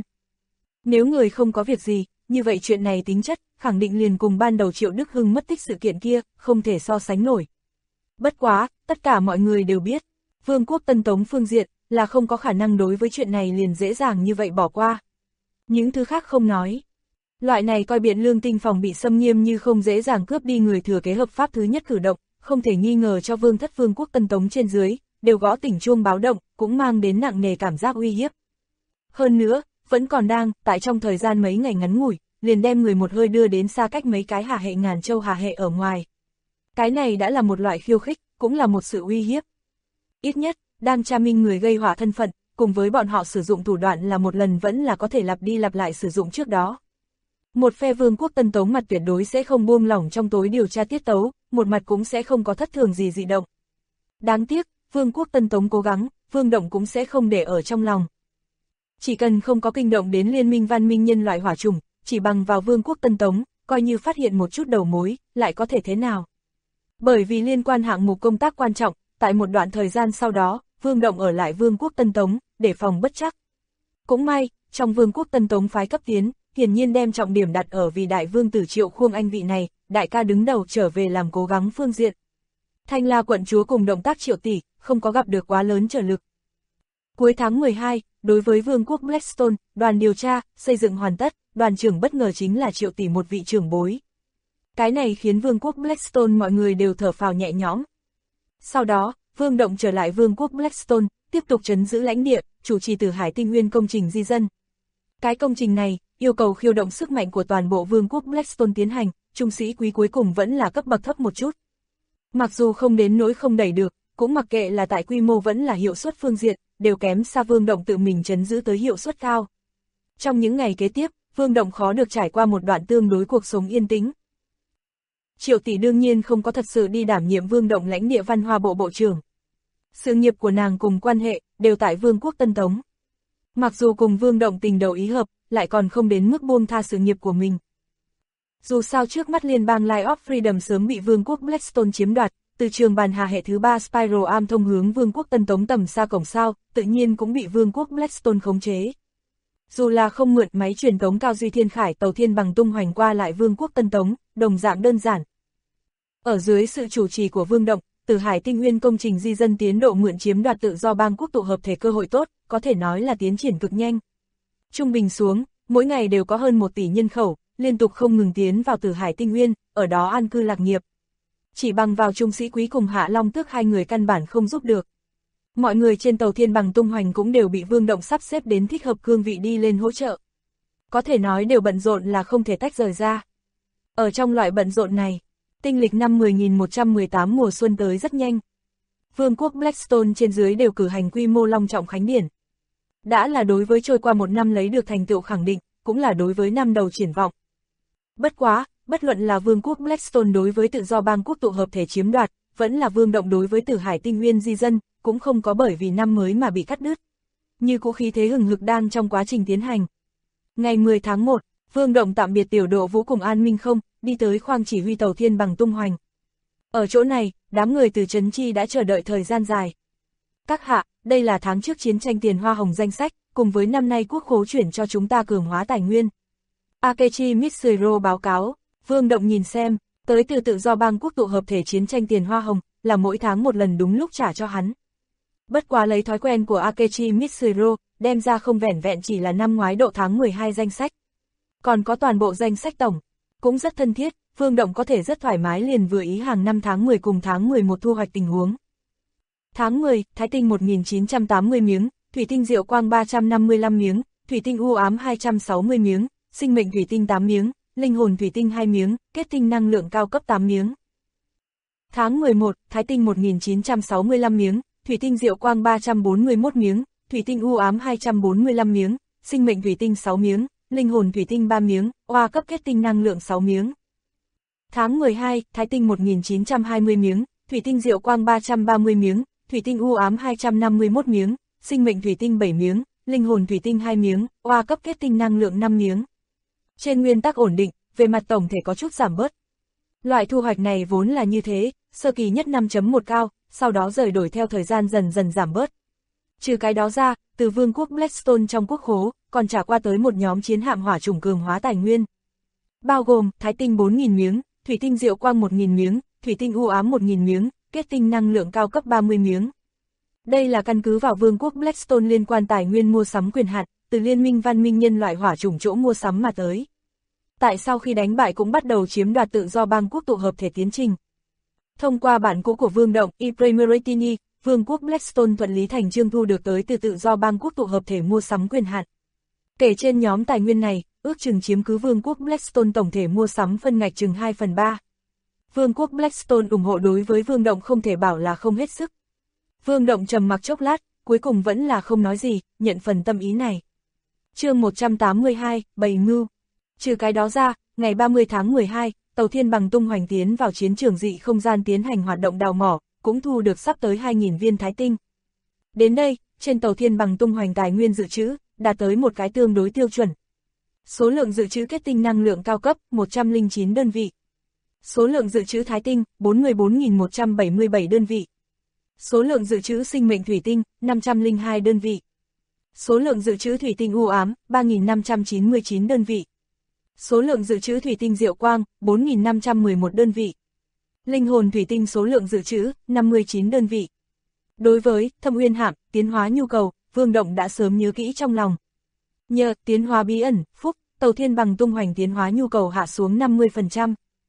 Nếu người không có việc gì, như vậy chuyện này tính chất, khẳng định liền cùng ban đầu Triệu Đức Hưng mất tích sự kiện kia, không thể so sánh nổi. Bất quá, tất cả mọi người đều biết, Vương quốc Tân Tống phương diện, là không có khả năng đối với chuyện này liền dễ dàng như vậy bỏ qua. Những thứ khác không nói. Loại này coi Biện Lương Tinh phòng bị xâm nghiêm như không dễ dàng cướp đi người thừa kế hợp pháp thứ nhất cử động, không thể nghi ngờ cho Vương thất Vương quốc Tân Tống trên dưới, đều gõ tỉnh chuông báo động, cũng mang đến nặng nề cảm giác uy hiếp. Hơn nữa, vẫn còn đang, tại trong thời gian mấy ngày ngắn ngủi, liền đem người một hơi đưa đến xa cách mấy cái Hà Hệ Ngàn Châu Hà Hệ ở ngoài. Cái này đã là một loại khiêu khích, cũng là một sự uy hiếp. Ít nhất, đang tra minh người gây họa thân phận, cùng với bọn họ sử dụng thủ đoạn là một lần vẫn là có thể lặp đi lặp lại sử dụng trước đó. Một phe Vương quốc Tân Tống mặt tuyệt đối sẽ không buông lỏng trong tối điều tra tiết tấu, một mặt cũng sẽ không có thất thường gì dị động. Đáng tiếc, Vương quốc Tân Tống cố gắng, Vương Động cũng sẽ không để ở trong lòng. Chỉ cần không có kinh động đến liên minh văn minh nhân loại hỏa chủng, chỉ bằng vào Vương quốc Tân Tống, coi như phát hiện một chút đầu mối, lại có thể thế nào? Bởi vì liên quan hạng mục công tác quan trọng, tại một đoạn thời gian sau đó, Vương Động ở lại Vương quốc Tân Tống, để phòng bất trắc. Cũng may, trong Vương quốc Tân Tống phái cấp tiến, hiển nhiên đem trọng điểm đặt ở vì đại vương tử Triệu Khuông Anh vị này, đại ca đứng đầu trở về làm cố gắng phương diện. Thanh La quận chúa cùng động tác Triệu tỷ, không có gặp được quá lớn trở lực. Cuối tháng 12, đối với Vương quốc Blackstone, đoàn điều tra, xây dựng hoàn tất, đoàn trưởng bất ngờ chính là Triệu tỷ một vị trưởng bối. Cái này khiến Vương quốc Blackstone mọi người đều thở phào nhẹ nhõm. Sau đó, Vương Động trở lại Vương quốc Blackstone, tiếp tục trấn giữ lãnh địa, chủ trì Tử Hải Tinh Nguyên công trình di dân. Cái công trình này, yêu cầu khiêu động sức mạnh của toàn bộ Vương quốc Blackstone tiến hành, trung sĩ quý cuối cùng vẫn là cấp bậc thấp một chút. Mặc dù không đến nỗi không đẩy được, cũng mặc kệ là tại quy mô vẫn là hiệu suất phương diện, đều kém xa Vương Động tự mình trấn giữ tới hiệu suất cao. Trong những ngày kế tiếp, Vương Động khó được trải qua một đoạn tương đối cuộc sống yên tĩnh. Triệu tỷ đương nhiên không có thật sự đi đảm nhiệm Vương Động lãnh địa văn hóa bộ bộ trưởng. Sự nghiệp của nàng cùng quan hệ, đều tại Vương quốc Tân Tống. Mặc dù cùng Vương Động tình đầu ý hợp, lại còn không đến mức buông tha sự nghiệp của mình. Dù sao trước mắt liên bang Line of Freedom sớm bị Vương quốc Blackstone chiếm đoạt, từ trường bàn Hà Hệ thứ 3 Spiral Arm thông hướng Vương quốc Tân Tống tầm xa cổng sao, tự nhiên cũng bị Vương quốc Blackstone khống chế. Dù là không mượn máy truyền tống cao duy thiên khải tàu Thiên Bằng tung hoành qua lại Vương quốc Tân Tống, đồng dạng đơn giản. Ở dưới sự chủ trì của Vương Động, Tử Hải Tinh Nguyên công trình di dân tiến độ mượn chiếm đoạt tự do bang quốc tụ hợp thể cơ hội tốt, có thể nói là tiến triển cực nhanh. Trung bình xuống, mỗi ngày đều có hơn 1 tỷ nhân khẩu, liên tục không ngừng tiến vào Tử Hải Tinh Nguyên, ở đó an cư lạc nghiệp. Chỉ bằng vào Trung sĩ Quý cùng Hạ Long Tước hai người căn bản không giúp được. Mọi người trên tàu Thiên Bằng tung hoành cũng đều bị Vương Động sắp xếp đến thích hợp cương vị đi lên hỗ trợ. Có thể nói đều bận rộn là không thể tách rời ra. Ở trong loại bận rộn này, tinh lịch năm 10.118 mùa xuân tới rất nhanh. Vương quốc Blackstone trên dưới đều cử hành quy mô long trọng khánh điển. Đã là đối với trôi qua một năm lấy được thành tựu khẳng định, cũng là đối với năm đầu triển vọng. Bất quá, bất luận là Vương quốc Blackstone đối với tự do bang quốc tụ hợp thể chiếm đoạt, vẫn là Vương Động đối với Tử Hải Tinh Nguyên di dân, cũng không có bởi vì năm mới mà bị cắt đứt. Như cũ khí thế hừng hực đang trong quá trình tiến hành. Ngày 10 tháng 1, Vương Động tạm biệt Tiểu Độ Vũ cùng An Minh Không, đi tới khoang chỉ huy tàu Thiên Bằng tung hoành. Ở chỗ này, đám người từ Trấn Chi đã chờ đợi thời gian dài. Các hạ, đây là tháng trước chiến tranh tiền hoa hồng danh sách, cùng với năm nay quốc khố chuyển cho chúng ta cường hóa tài nguyên. Akechi Mitsuro báo cáo, Vương Động nhìn xem, tới từ tự do bang quốc tụ hợp thể chiến tranh tiền hoa hồng, là mỗi tháng một lần đúng lúc trả cho hắn. Bất quá lấy thói quen của Akechi Mitsuro, đem ra không vẻn vẹn chỉ là năm ngoái độ tháng 12 danh sách. Còn có toàn bộ danh sách tổng, cũng rất thân thiết, Vương Động có thể rất thoải mái liền vừa ý hàng năm tháng 10 cùng tháng 11 thu hoạch tình huống. Tháng 10, Thái tinh 1980 miếng, Thủy tinh Diệu Quang 355 miếng, Thủy tinh U Ám 260 miếng, Sinh mệnh Thủy tinh 8 miếng, Linh hồn Thủy tinh 2 miếng, Kết tinh năng lượng cao cấp 8 miếng. Tháng 11, Thái tinh 1965 miếng, Thủy tinh Diệu Quang 341 miếng, Thủy tinh U Ám 245 miếng, Sinh mệnh Thủy tinh 6 miếng, linh hồn thủy tinh 3 miếng, oa cấp kết tinh năng lượng 6 miếng. Tháng 12, thái tinh 1920 miếng, thủy tinh diệu quang 330 miếng, thủy tinh u ám 251 miếng, sinh mệnh thủy tinh 7 miếng, linh hồn thủy tinh 2 miếng, oa cấp kết tinh năng lượng 5 miếng. Trên nguyên tắc ổn định, về mặt tổng thể có chút giảm bớt. Loại thu hoạch này vốn là như thế, sơ kỳ nhất 5.1 cao, sau đó rời đổi theo thời gian dần dần giảm bớt. Trừ cái đó ra, từ vương quốc Blackstone trong quốc khố, còn trả qua tới một nhóm chiến hạm hỏa chủng cường hóa tài nguyên. Bao gồm, thái tinh 4.000 miếng, thủy tinh diệu quang 1.000 miếng, thủy tinh u ám 1.000 miếng, kết tinh năng lượng cao cấp 30 miếng. Đây là căn cứ vào vương quốc Blackstone liên quan tài nguyên mua sắm quyền hạn, từ Liên minh văn minh nhân loại hỏa chủng chỗ mua sắm mà tới. Tại sau khi đánh bại cũng bắt đầu chiếm đoạt tự do bang quốc tụ hợp thể tiến trình. Thông qua bản cũ của vương động Ipremeretini, vương quốc Blackstone thuận lý thành chương thu được tới từ tự do bang quốc tụ hợp thể mua sắm quyền hạn. Kể trên nhóm tài nguyên này, ước chừng chiếm cứ vương quốc Blackstone tổng thể mua sắm phân ngạch chừng 2/3. Vương quốc Blackstone ủng hộ đối với vương động không thể bảo là không hết sức. Vương động trầm mặc chốc lát, cuối cùng vẫn là không nói gì, nhận phần tâm ý này. Chương 182, Bầy mưu. Trừ cái đó ra, ngày 30 tháng 12, tàu Thiên Bằng tung hoành tiến vào chiến trường dị không gian tiến hành hoạt động đào mỏ, cũng thu được sắp tới 2.000 viên thái tinh. Đến đây, trên tàu Thiên Bằng tung hoành tài nguyên dự trữ, đạt tới một cái tương đối tiêu chuẩn. Số lượng dự trữ kết tinh năng lượng cao cấp, 109 đơn vị. Số lượng dự trữ thái tinh, 44.177 đơn vị. Số lượng dự trữ sinh mệnh thủy tinh, 502 đơn vị. Số lượng dự trữ thủy tinh u ám, 3.599 đơn vị. Số lượng dự trữ thủy tinh diệu quang, 4.511 đơn vị. Linh hồn thủy tinh số lượng dự trữ, 59 đơn vị. Đối với Thâm Uyên hạm, tiến hóa nhu cầu, vương động đã sớm nhớ kỹ trong lòng. Nhờ tiến hóa bí ẩn, phúc, tàu Thiên Bằng tung hoành tiến hóa nhu cầu hạ xuống 50%.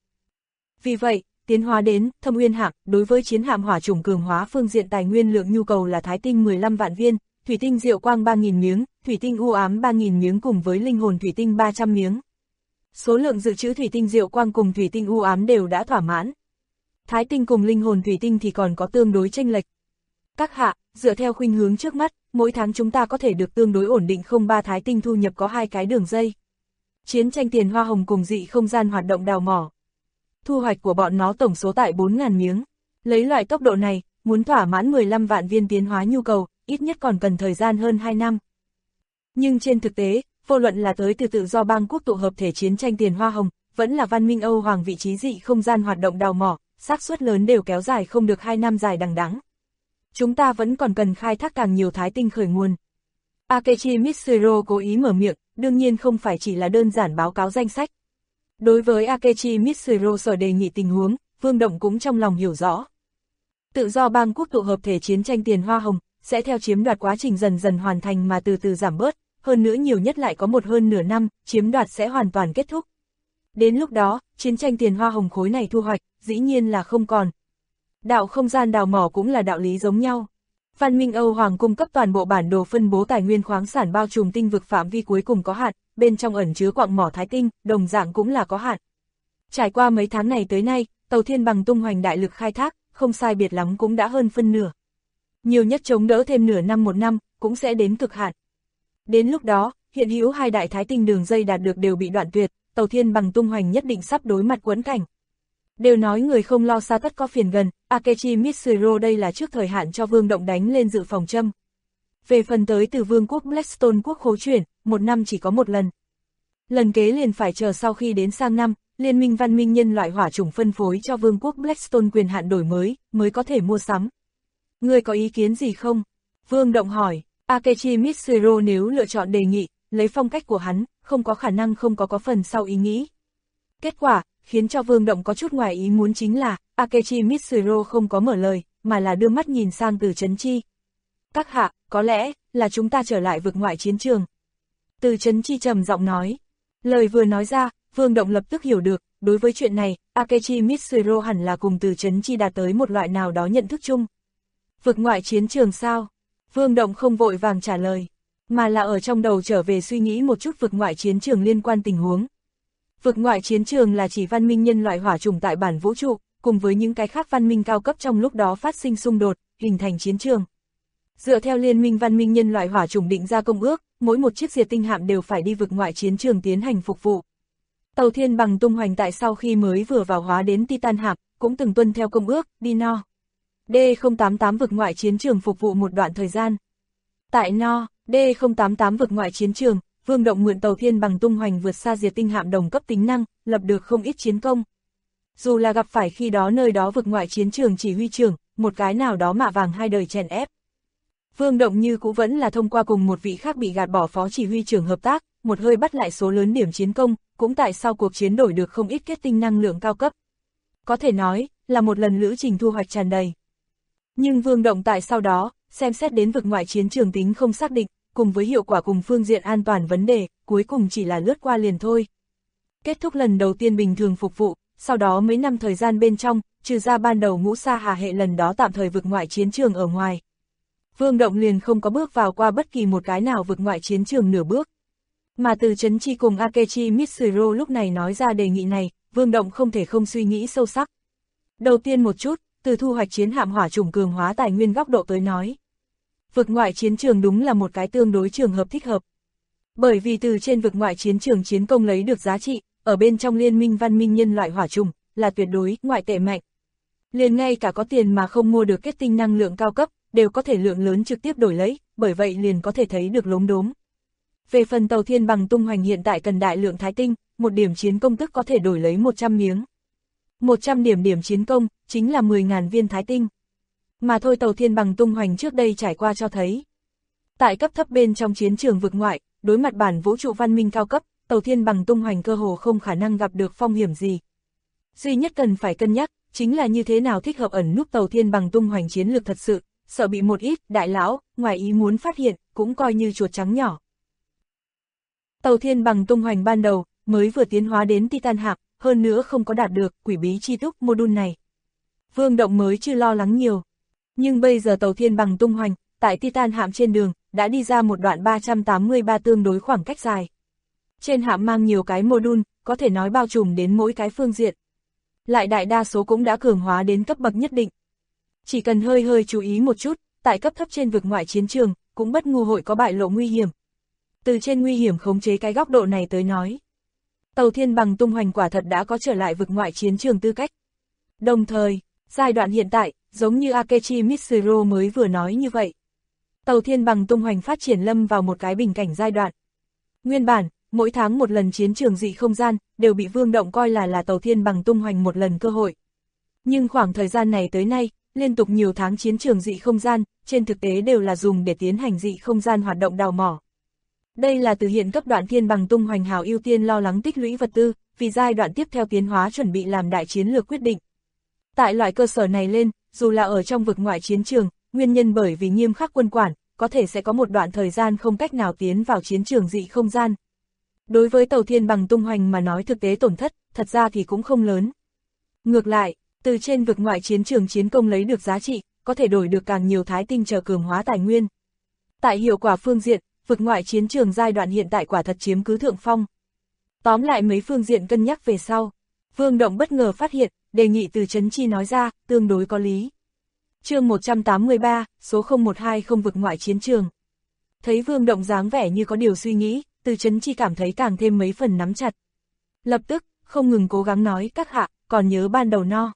Vì vậy, tiến hóa đến Thâm Uyên hạm, đối với chiến hạm hỏa chủng cường hóa phương diện tài nguyên lượng nhu cầu là thái tinh 15 vạn viên, thủy tinh diệu quang 3.000 miếng, thủy tinh u ám 3.000 miếng cùng với linh hồn thủy tinh 300 miếng. Số lượng dự trữ thủy tinh diệu quang cùng thủy tinh u ám đều đã thỏa mãn. Thái tinh cùng linh hồn thủy tinh thì còn có tương đối chênh lệch. Các hạ, dựa theo khuynh hướng trước mắt, mỗi tháng chúng ta có thể được tương đối ổn định 03 thái tinh thu nhập có 2 cái đường dây. Chiến tranh tiền hoa hồng cùng dị không gian hoạt động đào mỏ. Thu hoạch của bọn nó tổng số tại 4.000 miếng. Lấy loại tốc độ này, muốn thỏa mãn 15 vạn viên tiến hóa nhu cầu, ít nhất còn cần thời gian hơn 2 năm. Nhưng trên thực tế, vô luận là tới từ tự do bang quốc tụ hợp thể chiến tranh tiền hoa hồng, vẫn là văn minh Âu Hoàng vị trí dị không gian hoạt động đào mỏ, xác suất lớn đều kéo dài không được 2 năm dài đằng đẵng. Chúng ta vẫn còn cần khai thác càng nhiều thái tinh khởi nguồn. Akechi Mitsuro cố ý mở miệng, đương nhiên không phải chỉ là đơn giản báo cáo danh sách. Đối với Akechi Mitsuro sở đề nghị tình huống, vương động cũng trong lòng hiểu rõ. Tự do bang quốc tụ hợp thể chiến tranh tiền hoa hồng, sẽ theo chiếm đoạt quá trình dần dần hoàn thành mà từ từ giảm bớt, hơn nữa nhiều nhất lại có hơn nửa năm, chiếm đoạt sẽ hoàn toàn kết thúc. Đến lúc đó, chiến tranh tiền hoa hồng khối này thu hoạch, dĩ nhiên là không còn. Đạo không gian đào mỏ cũng là đạo lý giống nhau. Văn minh Âu Hoàng cung cấp toàn bộ bản đồ phân bố tài nguyên khoáng sản bao trùm tinh vực phạm vi cuối cùng có hạn, bên trong ẩn chứa quặng mỏ thái tinh, đồng dạng cũng là có hạn. Trải qua mấy tháng này tới nay, tàu Thiên Bằng tung hoành đại lực khai thác, không sai biệt lắm cũng đã hơn phân nửa. Nhiều nhất chống đỡ thêm nửa năm một năm, cũng sẽ đến cực hạn. Đến lúc đó, hiện hữu 2 đại thái tinh đường dây đạt được đều bị đoạn tuyệt, tàu Thiên Bằng tung hoành nhất định sắp đối mặt quẫn cảnh. Đều nói người không lo xa tất có phiền gần, Akechi Mitsuro đây là trước thời hạn cho vương động đánh lên dự phòng châm. Về phần tới từ vương quốc Blackstone quốc khố chuyển, 1 năm chỉ có 1 lần. Lần kế liền phải chờ sau khi đến sang năm, Liên minh văn minh nhân loại hỏa chủng phân phối cho vương quốc Blackstone quyền hạn đổi mới có thể mua sắm. Người có ý kiến gì không? Vương động hỏi, Akechi Mitsuro nếu lựa chọn đề nghị, lấy phong cách của hắn, không có khả năng không có phần sau ý nghĩ. Kết quả, khiến cho vương động có chút ngoài ý muốn chính là, Akechi Mitsuro không có mở lời, mà là đưa mắt nhìn sang Từ Chấn Chi. Các hạ, có lẽ, là chúng ta trở lại vực ngoại chiến trường. Từ Chấn Chi trầm giọng nói. Lời vừa nói ra, vương động lập tức hiểu được, đối với chuyện này, Akechi Mitsuro hẳn là cùng Từ Chấn Chi đạt tới một loại nào đó nhận thức chung. Vực ngoại chiến trường sao? Vương động không vội vàng trả lời, mà là ở trong đầu trở về suy nghĩ một chút vực ngoại chiến trường liên quan tình huống. Vực ngoại chiến trường là chỉ văn minh nhân loại hỏa chủng tại bản vũ trụ, cùng với những cái khác văn minh cao cấp trong lúc đó phát sinh xung đột, hình thành chiến trường. Dựa theo Liên minh văn minh nhân loại hỏa chủng định ra công ước, mỗi một chiếc diệt tinh hạm đều phải đi vực ngoại chiến trường tiến hành phục vụ. Tàu Thiên Bằng tung hoành tại sau khi mới vừa vào hóa đến Titan hạm, cũng từng tuân theo công ước, đi No. D088 vực ngoại chiến trường phục vụ một đoạn thời gian. Tại No. D088 vực ngoại chiến trường, Vương Động mượn tàu Thiên Bằng tung hoành vượt xa diệt tinh hạm đồng cấp tính năng, lập được không ít chiến công. Dù là gặp phải khi đó nơi đó vực ngoại chiến trường chỉ huy trưởng, một cái nào đó mạ vàng hai đời chèn ép. Vương Động như cũng vẫn là thông qua cùng một vị khác bị gạt bỏ phó chỉ huy trưởng hợp tác, một hơi bắt lại số lớn điểm chiến công, cũng tại sau cuộc chiến đổi được không ít kết tinh năng lượng cao cấp. Có thể nói, là một lần lữ trình thu hoạch tràn đầy. Nhưng Vương Động tại sau đó, xem xét đến vực ngoại chiến trường tính không xác định, cùng với hiệu quả cùng phương diện an toàn vấn đề, cuối cùng chỉ là lướt qua liền thôi. Kết thúc lần đầu tiên bình thường phục vụ, sau đó mấy năm thời gian bên trong, trừ ra ban đầu Ngũ Sa Hà hệ lần đó tạm thời vực ngoại chiến trường ở ngoài. Vương Động liền không có bước vào qua bất kỳ một cái nào vực ngoại chiến trường nửa bước. Mà từ Trấn Chi cùng Akechi Mitsuru lúc này nói ra đề nghị này, Vương Động không thể không suy nghĩ sâu sắc. Đầu tiên một chút, từ thu hoạch chiến hạm hỏa chủng cường hóa tài nguyên góc độ tới nói. Vực ngoại chiến trường đúng là một cái tương đối trường hợp thích hợp. Bởi vì từ trên vực ngoại chiến trường chiến công lấy được giá trị, ở bên trong liên minh văn minh nhân loại hỏa chủng, là tuyệt đối, ngoại tệ mạnh. Liền ngay cả có tiền mà không mua được kết tinh năng lượng cao cấp, đều có thể lượng lớn trực tiếp đổi lấy, bởi vậy liền có thể thấy được lốm đốm. Về phần tàu Thiên Bằng tung hoành hiện tại cần đại lượng thái tinh, một điểm chiến công tức có thể đổi lấy 100 miếng. 100 điểm chiến công, chính là 10.000 viên thái tinh. Mà thôi tàu Thiên Bằng tung hoành trước đây trải qua cho thấy. Tại cấp thấp bên trong chiến trường vực ngoại, đối mặt bản vũ trụ văn minh cao cấp, tàu Thiên Bằng tung hoành cơ hồ không khả năng gặp được phong hiểm gì. Duy nhất cần phải cân nhắc, chính là như thế nào thích hợp ẩn núp tàu Thiên Bằng tung hoành chiến lược thật sự, sợ bị một ít đại lão, ngoài ý muốn phát hiện, cũng coi như chuột trắng nhỏ. Tàu Thiên Bằng tung hoành ban đầu, mới vừa tiến hóa đến Titan hạm, hơn nữa không có đạt được quỷ bí chi túc module này. Vương Động mới chưa lo lắng nhiều. Nhưng bây giờ tàu Thiên Bằng tung hoành, tại Titan hạm trên đường, đã đi ra một đoạn 383 tương đối khoảng cách dài. Trên hạm mang nhiều cái module, có thể nói bao trùm đến mỗi cái phương diện. Lại đại đa số cũng đã cường hóa đến cấp bậc nhất định. Chỉ cần hơi chú ý một chút, tại cấp thấp trên vực ngoại chiến trường, cũng bất ngu hội có bại lộ nguy hiểm. Từ trên nguy hiểm khống chế cái góc độ này tới nói. Tàu Thiên Bằng tung hoành quả thật đã có trở lại vực ngoại chiến trường tư cách. Đồng thời, giai đoạn hiện tại, giống như Akechi Mitsuru mới vừa nói như vậy. Tàu Thiên Bằng tung hoành phát triển lâm vào một cái bình cảnh giai đoạn. Nguyên bản, mỗi tháng một lần chiến trường dị không gian, đều bị Vương Động coi là tàu Thiên Bằng tung hoành một lần cơ hội. Nhưng khoảng thời gian này tới nay, liên tục nhiều tháng chiến trường dị không gian, trên thực tế đều là dùng để tiến hành dị không gian hoạt động đào mỏ. Đây là từ hiện cấp đoạn Thiên Bằng tung hoành hào ưu tiên lo lắng tích lũy vật tư, vì giai đoạn tiếp theo tiến hóa chuẩn bị làm đại chiến lược quyết định. Tại loại cơ sở này lên, dù là ở trong vực ngoại chiến trường, nguyên nhân bởi vì nghiêm khắc quân quản, có thể sẽ có một đoạn thời gian không cách nào tiến vào chiến trường dị không gian. Đối với tàu Thiên Bằng tung hoành mà nói thực tế tổn thất, thật ra thì cũng không lớn. Ngược lại, từ trên vực ngoại chiến trường chiến công lấy được giá trị, có thể đổi được càng nhiều thái tinh chờ cường hóa tài nguyên. Tại hiệu quả phương diện, vực ngoại chiến trường giai đoạn hiện tại quả thật chiếm cứ thượng phong. Tóm lại mấy phương diện cân nhắc về sau, Vương Động bất ngờ phát hiện, đề nghị từ Trấn Chi nói ra, tương đối có lý. Chương 183, số 0120 vực ngoại chiến trường. Thấy Vương Động dáng vẻ như có điều suy nghĩ, từ Trấn Chi cảm thấy càng thêm mấy phần nắm chặt. Lập tức, không ngừng cố gắng nói, các hạ, còn nhớ ban đầu No.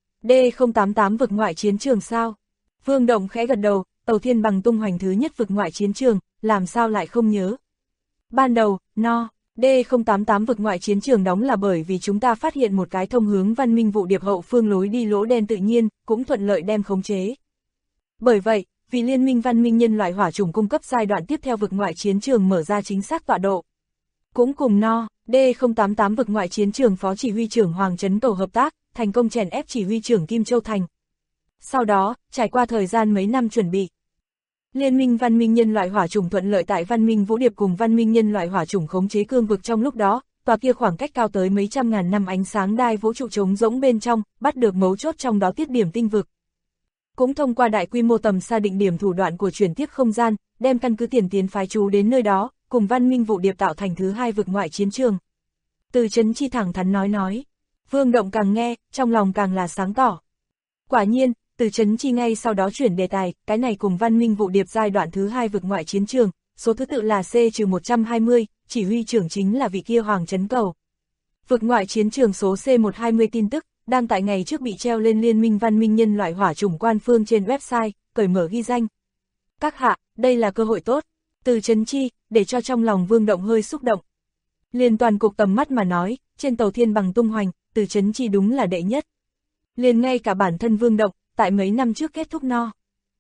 D088 vực ngoại chiến trường sao? Vương Động khẽ gật đầu, tàu Thiên Bằng tung hoành thứ nhất vực ngoại chiến trường, làm sao lại không nhớ? Ban đầu, No. D088 vực ngoại chiến trường đóng là bởi vì chúng ta phát hiện một cái thông hướng văn minh vụ điệp hậu phương lối đi lỗ đen tự nhiên, cũng thuận lợi đem khống chế. Bởi vậy, vì liên minh văn minh nhân loại hỏa chủng cung cấp giai đoạn tiếp theo vực ngoại chiến trường mở ra chính xác tọa độ. Cũng cùng No. D088 vực ngoại chiến trường phó chỉ huy trưởng Hoàng Trấn Cầu hợp tác, thành công chèn ép chỉ huy trưởng Kim Châu Thành. Sau đó, trải qua thời gian mấy năm chuẩn bị, Liên minh văn minh nhân loại hỏa chủng thuận lợi tại văn minh vũ điệp cùng văn minh nhân loại hỏa chủng khống chế cương vực trong lúc đó, tòa kia khoảng cách cao tới mấy trăm ngàn năm ánh sáng đai vũ trụ trống rỗng bên trong, bắt được mấu chốt trong đó tiết điểm tinh vực. Cũng thông qua đại quy mô tầm xa định điểm thủ đoạn của chuyển tiếp không gian, đem căn cứ tiền tiến phái trú đến nơi đó, cùng văn minh vũ điệp tạo thành thứ hai vực ngoại chiến trường. Từ Trấn Chi thẳng thắn nói. Vương Động càng nghe, trong lòng càng là sáng tỏ. Quả nhiên, Từ Chấn Chi ngay sau đó chuyển đề tài, cái này cùng Văn Minh Vụ Điệp giai đoạn thứ 2 vực ngoại chiến trường, số thứ tự là C-120, chỉ huy trưởng chính là vị kia Hoàng Trấn Cầu. Vực ngoại chiến trường số C-120 tin tức, đang tại ngày trước bị treo lên Liên minh Văn Minh Nhân loại hỏa chủng quan phương trên website, cởi mở ghi danh. Các hạ, đây là cơ hội tốt. Từ Chấn Chi, để cho trong lòng Vương Động hơi xúc động. Liên toàn cục tầm mắt mà nói, trên tàu Thiên Bằng tung hoành, Từ Chấn Chi đúng là đệ nhất. Liền ngay cả bản thân Vương Động, tại mấy năm trước kết thúc no.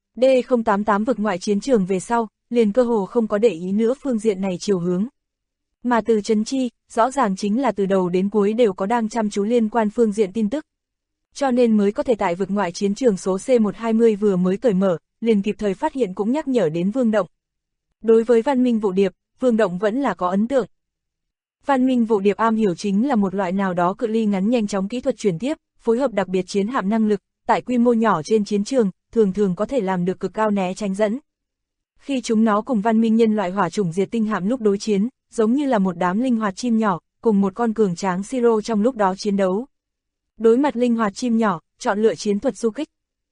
D088 vực ngoại chiến trường về sau, liền cơ hồ không có để ý nữa phương diện này chiều hướng. Mà Từ Chấn Chi, rõ ràng chính là từ đầu đến cuối đều có đang chăm chú liên quan phương diện tin tức. Cho nên mới có thể tại vực ngoại chiến trường số C120 vừa mới cởi mở, liền kịp thời phát hiện cũng nhắc nhở đến Vương Động. Đối với Văn Minh Vụ Điệp, Vương Động vẫn là có ấn tượng. Văn Minh Vụ Điệp am hiểu chính là một loại nào đó cự ly ngắn nhanh chóng kỹ thuật chuyển tiếp, phối hợp đặc biệt chiến hạm năng lực, tại quy mô nhỏ trên chiến trường, thường có thể làm được cực cao né tránh dẫn. Khi chúng nó cùng Văn Minh Nhân loại hỏa chủng diệt tinh hạm lúc đối chiến, giống như là một đám linh hoạt chim nhỏ, cùng một con cường tráng Siro trong lúc đó chiến đấu. Đối mặt linh hoạt chim nhỏ, chọn lựa chiến thuật du kích.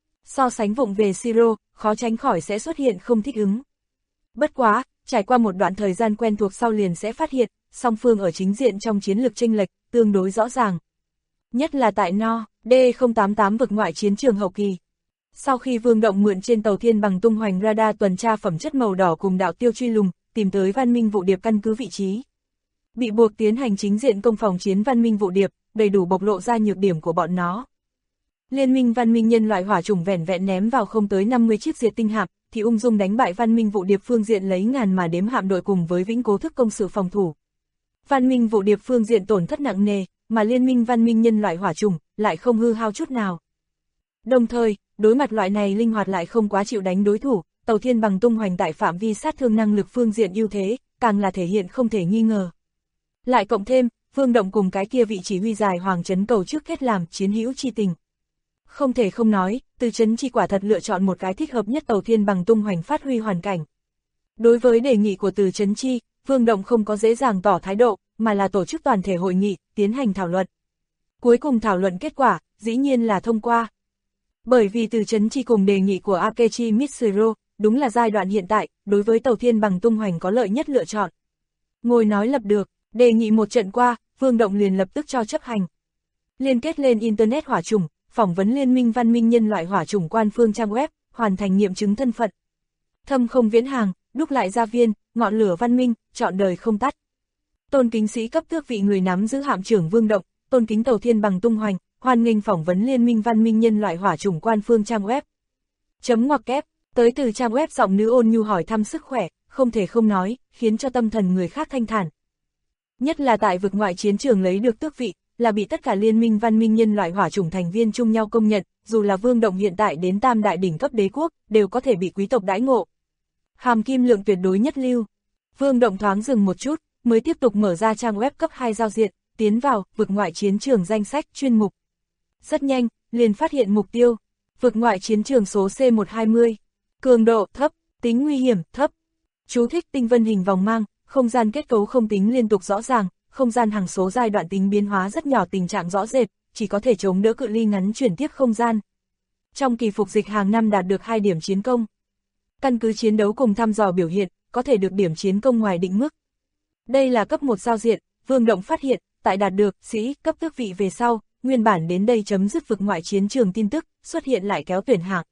So sánh vụng về Siro, khó tránh khỏi sẽ xuất hiện không thích ứng. Bất quá, trải qua một đoạn thời gian quen thuộc sau liền sẽ phát hiện, song phương ở chính diện trong chiến lược chênh lệch, tương đối rõ ràng. Nhất là tại No, D088 vực ngoại chiến trường hậu kỳ. Sau khi Vương Động mượn trên tàu Thiên Bằng tung hoành radar tuần tra phẩm chất màu đỏ cùng đạo tiêu truy lùng, tìm tới Văn Minh Vụ Điệp căn cứ vị trí. Bị buộc tiến hành chính diện công phòng chiến Văn Minh Vụ Điệp, đầy đủ bộc lộ ra nhược điểm của bọn nó. Liên minh Văn Minh Nhân loại hỏa chủng vẻn vẹn ném vào không tới 50 chiếc diệt tinh hạm, thì ung dung đánh bại Văn Minh Vụ Điệp phương diện lấy ngàn mà đếm hạm đội cùng với vĩnh cố thức công sự phòng thủ. Văn Minh Vụ Điệp phương diện tổn thất nặng nề, mà liên minh Văn Minh Nhân loại hỏa chủng lại không hư hao chút nào. Đồng thời, đối mặt loại này linh hoạt lại không quá chịu đánh đối thủ, tàu Thiên Bằng tung hoành tại phạm vi sát thương năng lực phương diện ưu thế, càng là thể hiện không thể nghi ngờ. Lại cộng thêm, Vương Động cùng cái kia vị chỉ huy dài Hoàng Trấn Cầu trước kết làm chiến hữu chi tình. Không thể không nói, Từ Chấn Chi quả thật lựa chọn một cái thích hợp nhất tàu Thiên Bằng tung hoành phát huy hoàn cảnh. Đối với đề nghị của Từ Chấn Chi, Vương Động không có dễ dàng tỏ thái độ, mà là tổ chức toàn thể hội nghị, tiến hành thảo luận. Cuối cùng thảo luận kết quả, dĩ nhiên là thông qua. Bởi vì Từ Chấn Chi cùng đề nghị của Akechi Mitsuro, đúng là giai đoạn hiện tại, đối với tàu Thiên Bằng tung hoành có lợi nhất lựa chọn. Ngồi nói lập được, đề nghị một trận qua, Vương Động liền lập tức cho chấp hành. Liên kết lên Internet hỏa chủng, phỏng vấn Liên minh Văn Minh Nhân loại hỏa chủng quan phương trang web, hoàn thành nghiệm chứng thân phận. Thâm không viễn hàng, đúc lại gia viên, ngọn lửa văn minh, trọn đời không tắt. Tôn kính sĩ cấp tước vị người nắm giữ hạm trưởng Vương Động, tôn kính tàu Thiên Bằng tung hoành, hoan nghênh phỏng vấn Liên minh Văn Minh Nhân loại hỏa chủng quan phương trang web. Chấm ngoặc kép, tới từ trang web giọng nữ ôn nhu hỏi thăm sức khỏe, không thể không nói, khiến cho tâm thần người khác thanh thản. Nhất là tại vực ngoại chiến trường lấy được tước vị, là bị tất cả Liên minh Văn Minh Nhân loại hỏa chủng thành viên chung nhau công nhận, dù là Vương Động hiện tại đến tam đại đỉnh cấp đế quốc, đều có thể bị quý tộc đãi ngộ. Hàm kim lượng tuyệt đối nhất lưu. Vương Động thoáng dừng một chút, mới tiếp tục mở ra trang web cấp 2 giao diện, tiến vào vực ngoại chiến trường danh sách chuyên mục. Rất nhanh, liền phát hiện mục tiêu, vực ngoại chiến trường số C120, cường độ thấp, tính nguy hiểm thấp. Chú thích tinh vân hình vòng mang, không gian kết cấu không tính liên tục rõ ràng, không gian hằng số giai đoạn tính biến hóa rất nhỏ, tình trạng rõ rệt, chỉ có thể chống đỡ cự ly ngắn chuyển tiếp không gian. Trong kỳ phục dịch hàng năm đạt được 2 điểm chiến công. Căn cứ chiến đấu cùng thăm dò biểu hiện, có thể được điểm chiến công ngoài định mức. Đây là cấp 1 giao diện, Vương Động phát hiện, tại đạt được sĩ cấp tước vị về sau, nguyên bản đến đây chấm dứt vực ngoại chiến trường tin tức, xuất hiện lại kéo tuyển hạng.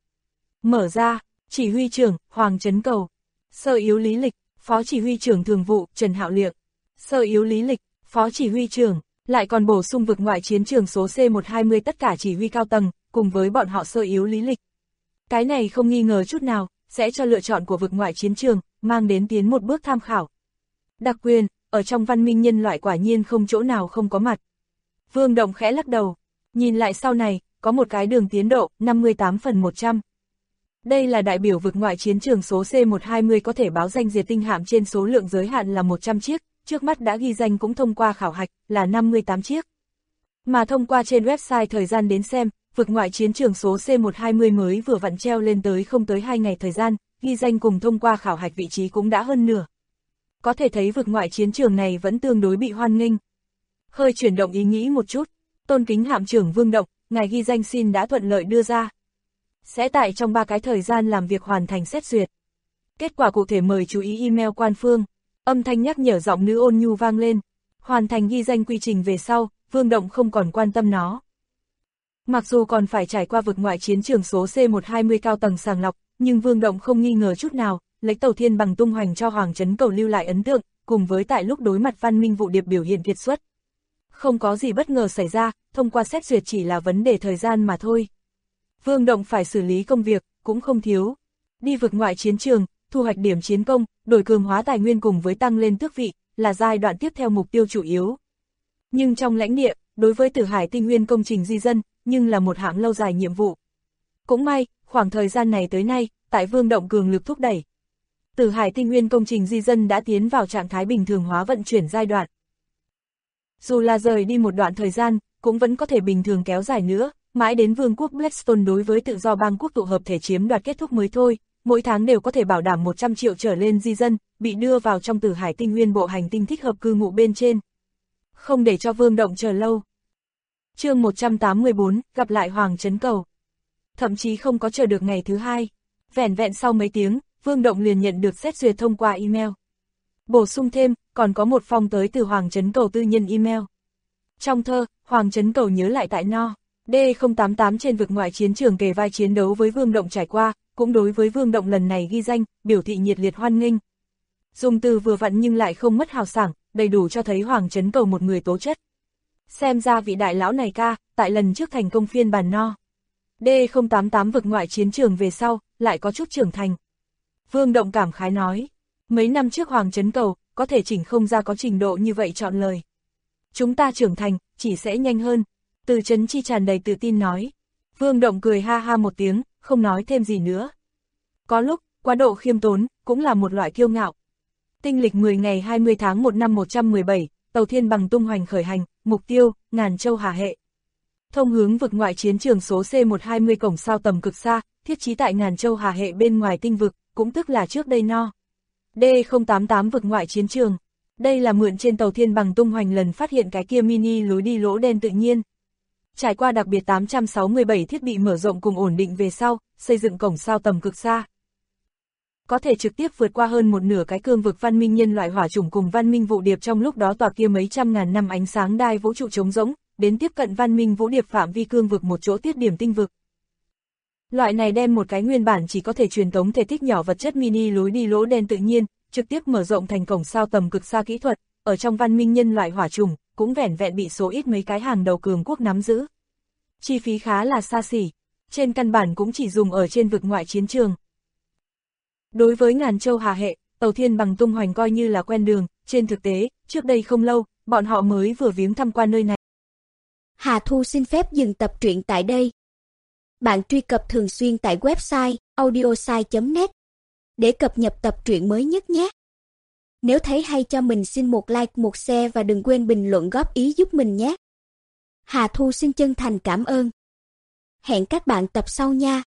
Mở ra, chỉ huy trưởng, Hoàng Trấn Cầu. Sơ yếu lý lịch, Phó chỉ huy trưởng thường vụ, Trần Hạo Liệng. Sơ yếu lý lịch, Phó chỉ huy trưởng, lại còn bổ sung vực ngoại chiến trường số C120 tất cả chỉ huy cao tầng, cùng với bọn họ sơ yếu lý lịch. Cái này không nghi ngờ chút nào, sẽ cho lựa chọn của vực ngoại chiến trường, mang đến tiến một bước tham khảo. Đặc quyền, ở trong Văn Minh Nhân loại quả nhiên không chỗ nào không có mặt. Vương Động khẽ lắc đầu, nhìn lại sau này, có một cái đường tiến độ, 58/100. Đây là đại biểu vực ngoại chiến trường số C120 có thể báo danh diệt tinh hạm trên số lượng giới hạn là 100 chiếc, trước mắt đã ghi danh cũng thông qua khảo hạch, là 58 chiếc. Mà thông qua trên website thời gian đến xem, vực ngoại chiến trường số C120 mới vừa vặn treo lên tới không tới 2 ngày thời gian, ghi danh cùng thông qua khảo hạch vị trí cũng đã hơn nửa. Có thể thấy vực ngoại chiến trường này vẫn tương đối bị hoan nghênh. Hơi chuyển động ý nghĩ một chút, tôn kính hạm trưởng Vương Động, ngài ghi danh xin đã thuận lợi đưa ra. Sẽ tại trong 3 cái thời gian làm việc hoàn thành xét duyệt. Kết quả cụ thể mời chú ý email quan phương. Âm thanh nhắc nhở giọng nữ ôn nhu vang lên. Hoàn thành ghi danh quy trình về sau, Vương Động không còn quan tâm nó. Mặc dù còn phải trải qua vực ngoại chiến trường số C120 cao tầng sàng lọc, nhưng Vương Động không nghi ngờ chút nào, lấy Tàu Thiên Bằng tung hoành cho Hoàng Trấn Cầu lưu lại ấn tượng, cùng với tại lúc đối mặt Văn Minh Vụ Điệp biểu hiện kiệt xuất. Không có gì bất ngờ xảy ra, thông qua xét duyệt chỉ là vấn đề thời gian mà thôi. Vương Động phải xử lý công việc, cũng không thiếu. Đi vực ngoại chiến trường, thu hoạch điểm chiến công, đổi cường hóa tài nguyên cùng với tăng lên tước vị, là giai đoạn tiếp theo mục tiêu chủ yếu. Nhưng trong lãnh địa, đối với Tử Hải Tinh Nguyên công trình di dân, nhưng là một hạng lâu dài nhiệm vụ. Cũng may, khoảng thời gian này tới nay, tại Vương Động cường lực thúc đẩy, Tử Hải Tinh Nguyên công trình di dân đã tiến vào trạng thái bình thường hóa vận chuyển giai đoạn. Dù là rời đi một đoạn thời gian, cũng vẫn có thể bình thường kéo dài nữa, mãi đến Vương quốc Blackstone đối với tự do bang quốc tụ hợp thể chiếm đoạt kết thúc mới thôi, mỗi tháng đều có thể bảo đảm 100 triệu trở lên di dân, bị đưa vào trong Tử Hải Tinh Nguyên bộ hành tinh thích hợp cư ngụ bên trên. Không để cho Vương Động chờ lâu. Chương 184, gặp lại Hoàng Trấn Cầu. Thậm chí không có chờ được ngày thứ hai. Vẻn vẹn sau mấy tiếng, Vương Động liền nhận được xét duyệt thông qua email. Bổ sung thêm, còn có một phong tới từ Hoàng Trấn Cầu tư nhân email. Trong thơ, Hoàng Trấn Cầu nhớ lại tại No. D088 trên vực ngoại chiến trường kề vai chiến đấu với Vương Động trải qua, cũng đối với Vương Động lần này ghi danh, biểu thị nhiệt liệt hoan nghênh. Dùng từ vừa vặn nhưng lại không mất hào sảng, đầy đủ cho thấy Hoàng Trấn Cầu một người tố chất. Xem ra vị đại lão này tại lần trước thành công phiên bản No. D088 vực ngoại chiến trường về sau, lại có chút trưởng thành. Vương Động cảm khái nói, mấy năm trước Hoàng Trấn Cầu, có thể chỉnh không ra có trình độ như vậy chọn lời. Chúng ta trưởng thành, chỉ sẽ nhanh hơn. Từ Trấn Chi tràn đầy tự tin nói. Vương Động cười ha ha một tiếng, không nói thêm gì nữa. Có lúc, quá độ khiêm tốn, cũng là một loại kiêu ngạo. Tinh lịch 10 ngày 20 tháng 1 năm 117, Tàu Thiên Bằng tung hoành khởi hành, mục tiêu, Ngàn Châu Hà Hệ. Thông hướng vực ngoại chiến trường số C120 cổng sao tầm cực xa, thiết trí tại Ngàn Châu Hà Hệ bên ngoài tinh vực, cũng tức là trước đây No. D088 vực ngoại chiến trường. Đây là mượn trên Tàu Thiên Bằng tung hoành lần phát hiện cái kia mini lối đi lỗ đen tự nhiên. Trải qua đặc biệt 867 thiết bị mở rộng cùng ổn định về sau, xây dựng cổng sao tầm cực xa. Có thể trực tiếp vượt qua hơn một nửa cái cương vực văn minh nhân loại hỏa chủng cùng văn minh vũ điệp trong lúc đó tỏa kia mấy trăm ngàn năm ánh sáng đai vũ trụ trống rỗng, đến tiếp cận văn minh vũ điệp phạm vi cương vực một chỗ tiết điểm tinh vực. Loại này đem một cái nguyên bản chỉ có thể truyền tống thể tích nhỏ vật chất mini lối đi lỗ đen tự nhiên, trực tiếp mở rộng thành cổng sao tầm cực xa kỹ thuật, ở trong văn minh nhân loại hỏa chủng, cũng vẻn vẹn bị số ít mấy cái hàng đầu cường quốc nắm giữ. Chi phí khá là xa xỉ, trên căn bản cũng chỉ dùng ở trên vực ngoại chiến trường. Đối với Ngàn Châu Hà Hệ, Tàu Thiên Bằng tung hoành coi như là quen đường, trên thực tế, trước đây không lâu, bọn họ mới vừa viếng tham quan nơi này. Hà Thu xin phép dừng tập truyện tại đây. Bạn truy cập thường xuyên tại website audiosai.net để cập nhật tập truyện mới nhất nhé. Nếu thấy hay cho mình xin một like, một share và đừng quên bình luận góp ý giúp mình nhé. Hà Thu xin chân thành cảm ơn. Hẹn các bạn tập sau nha.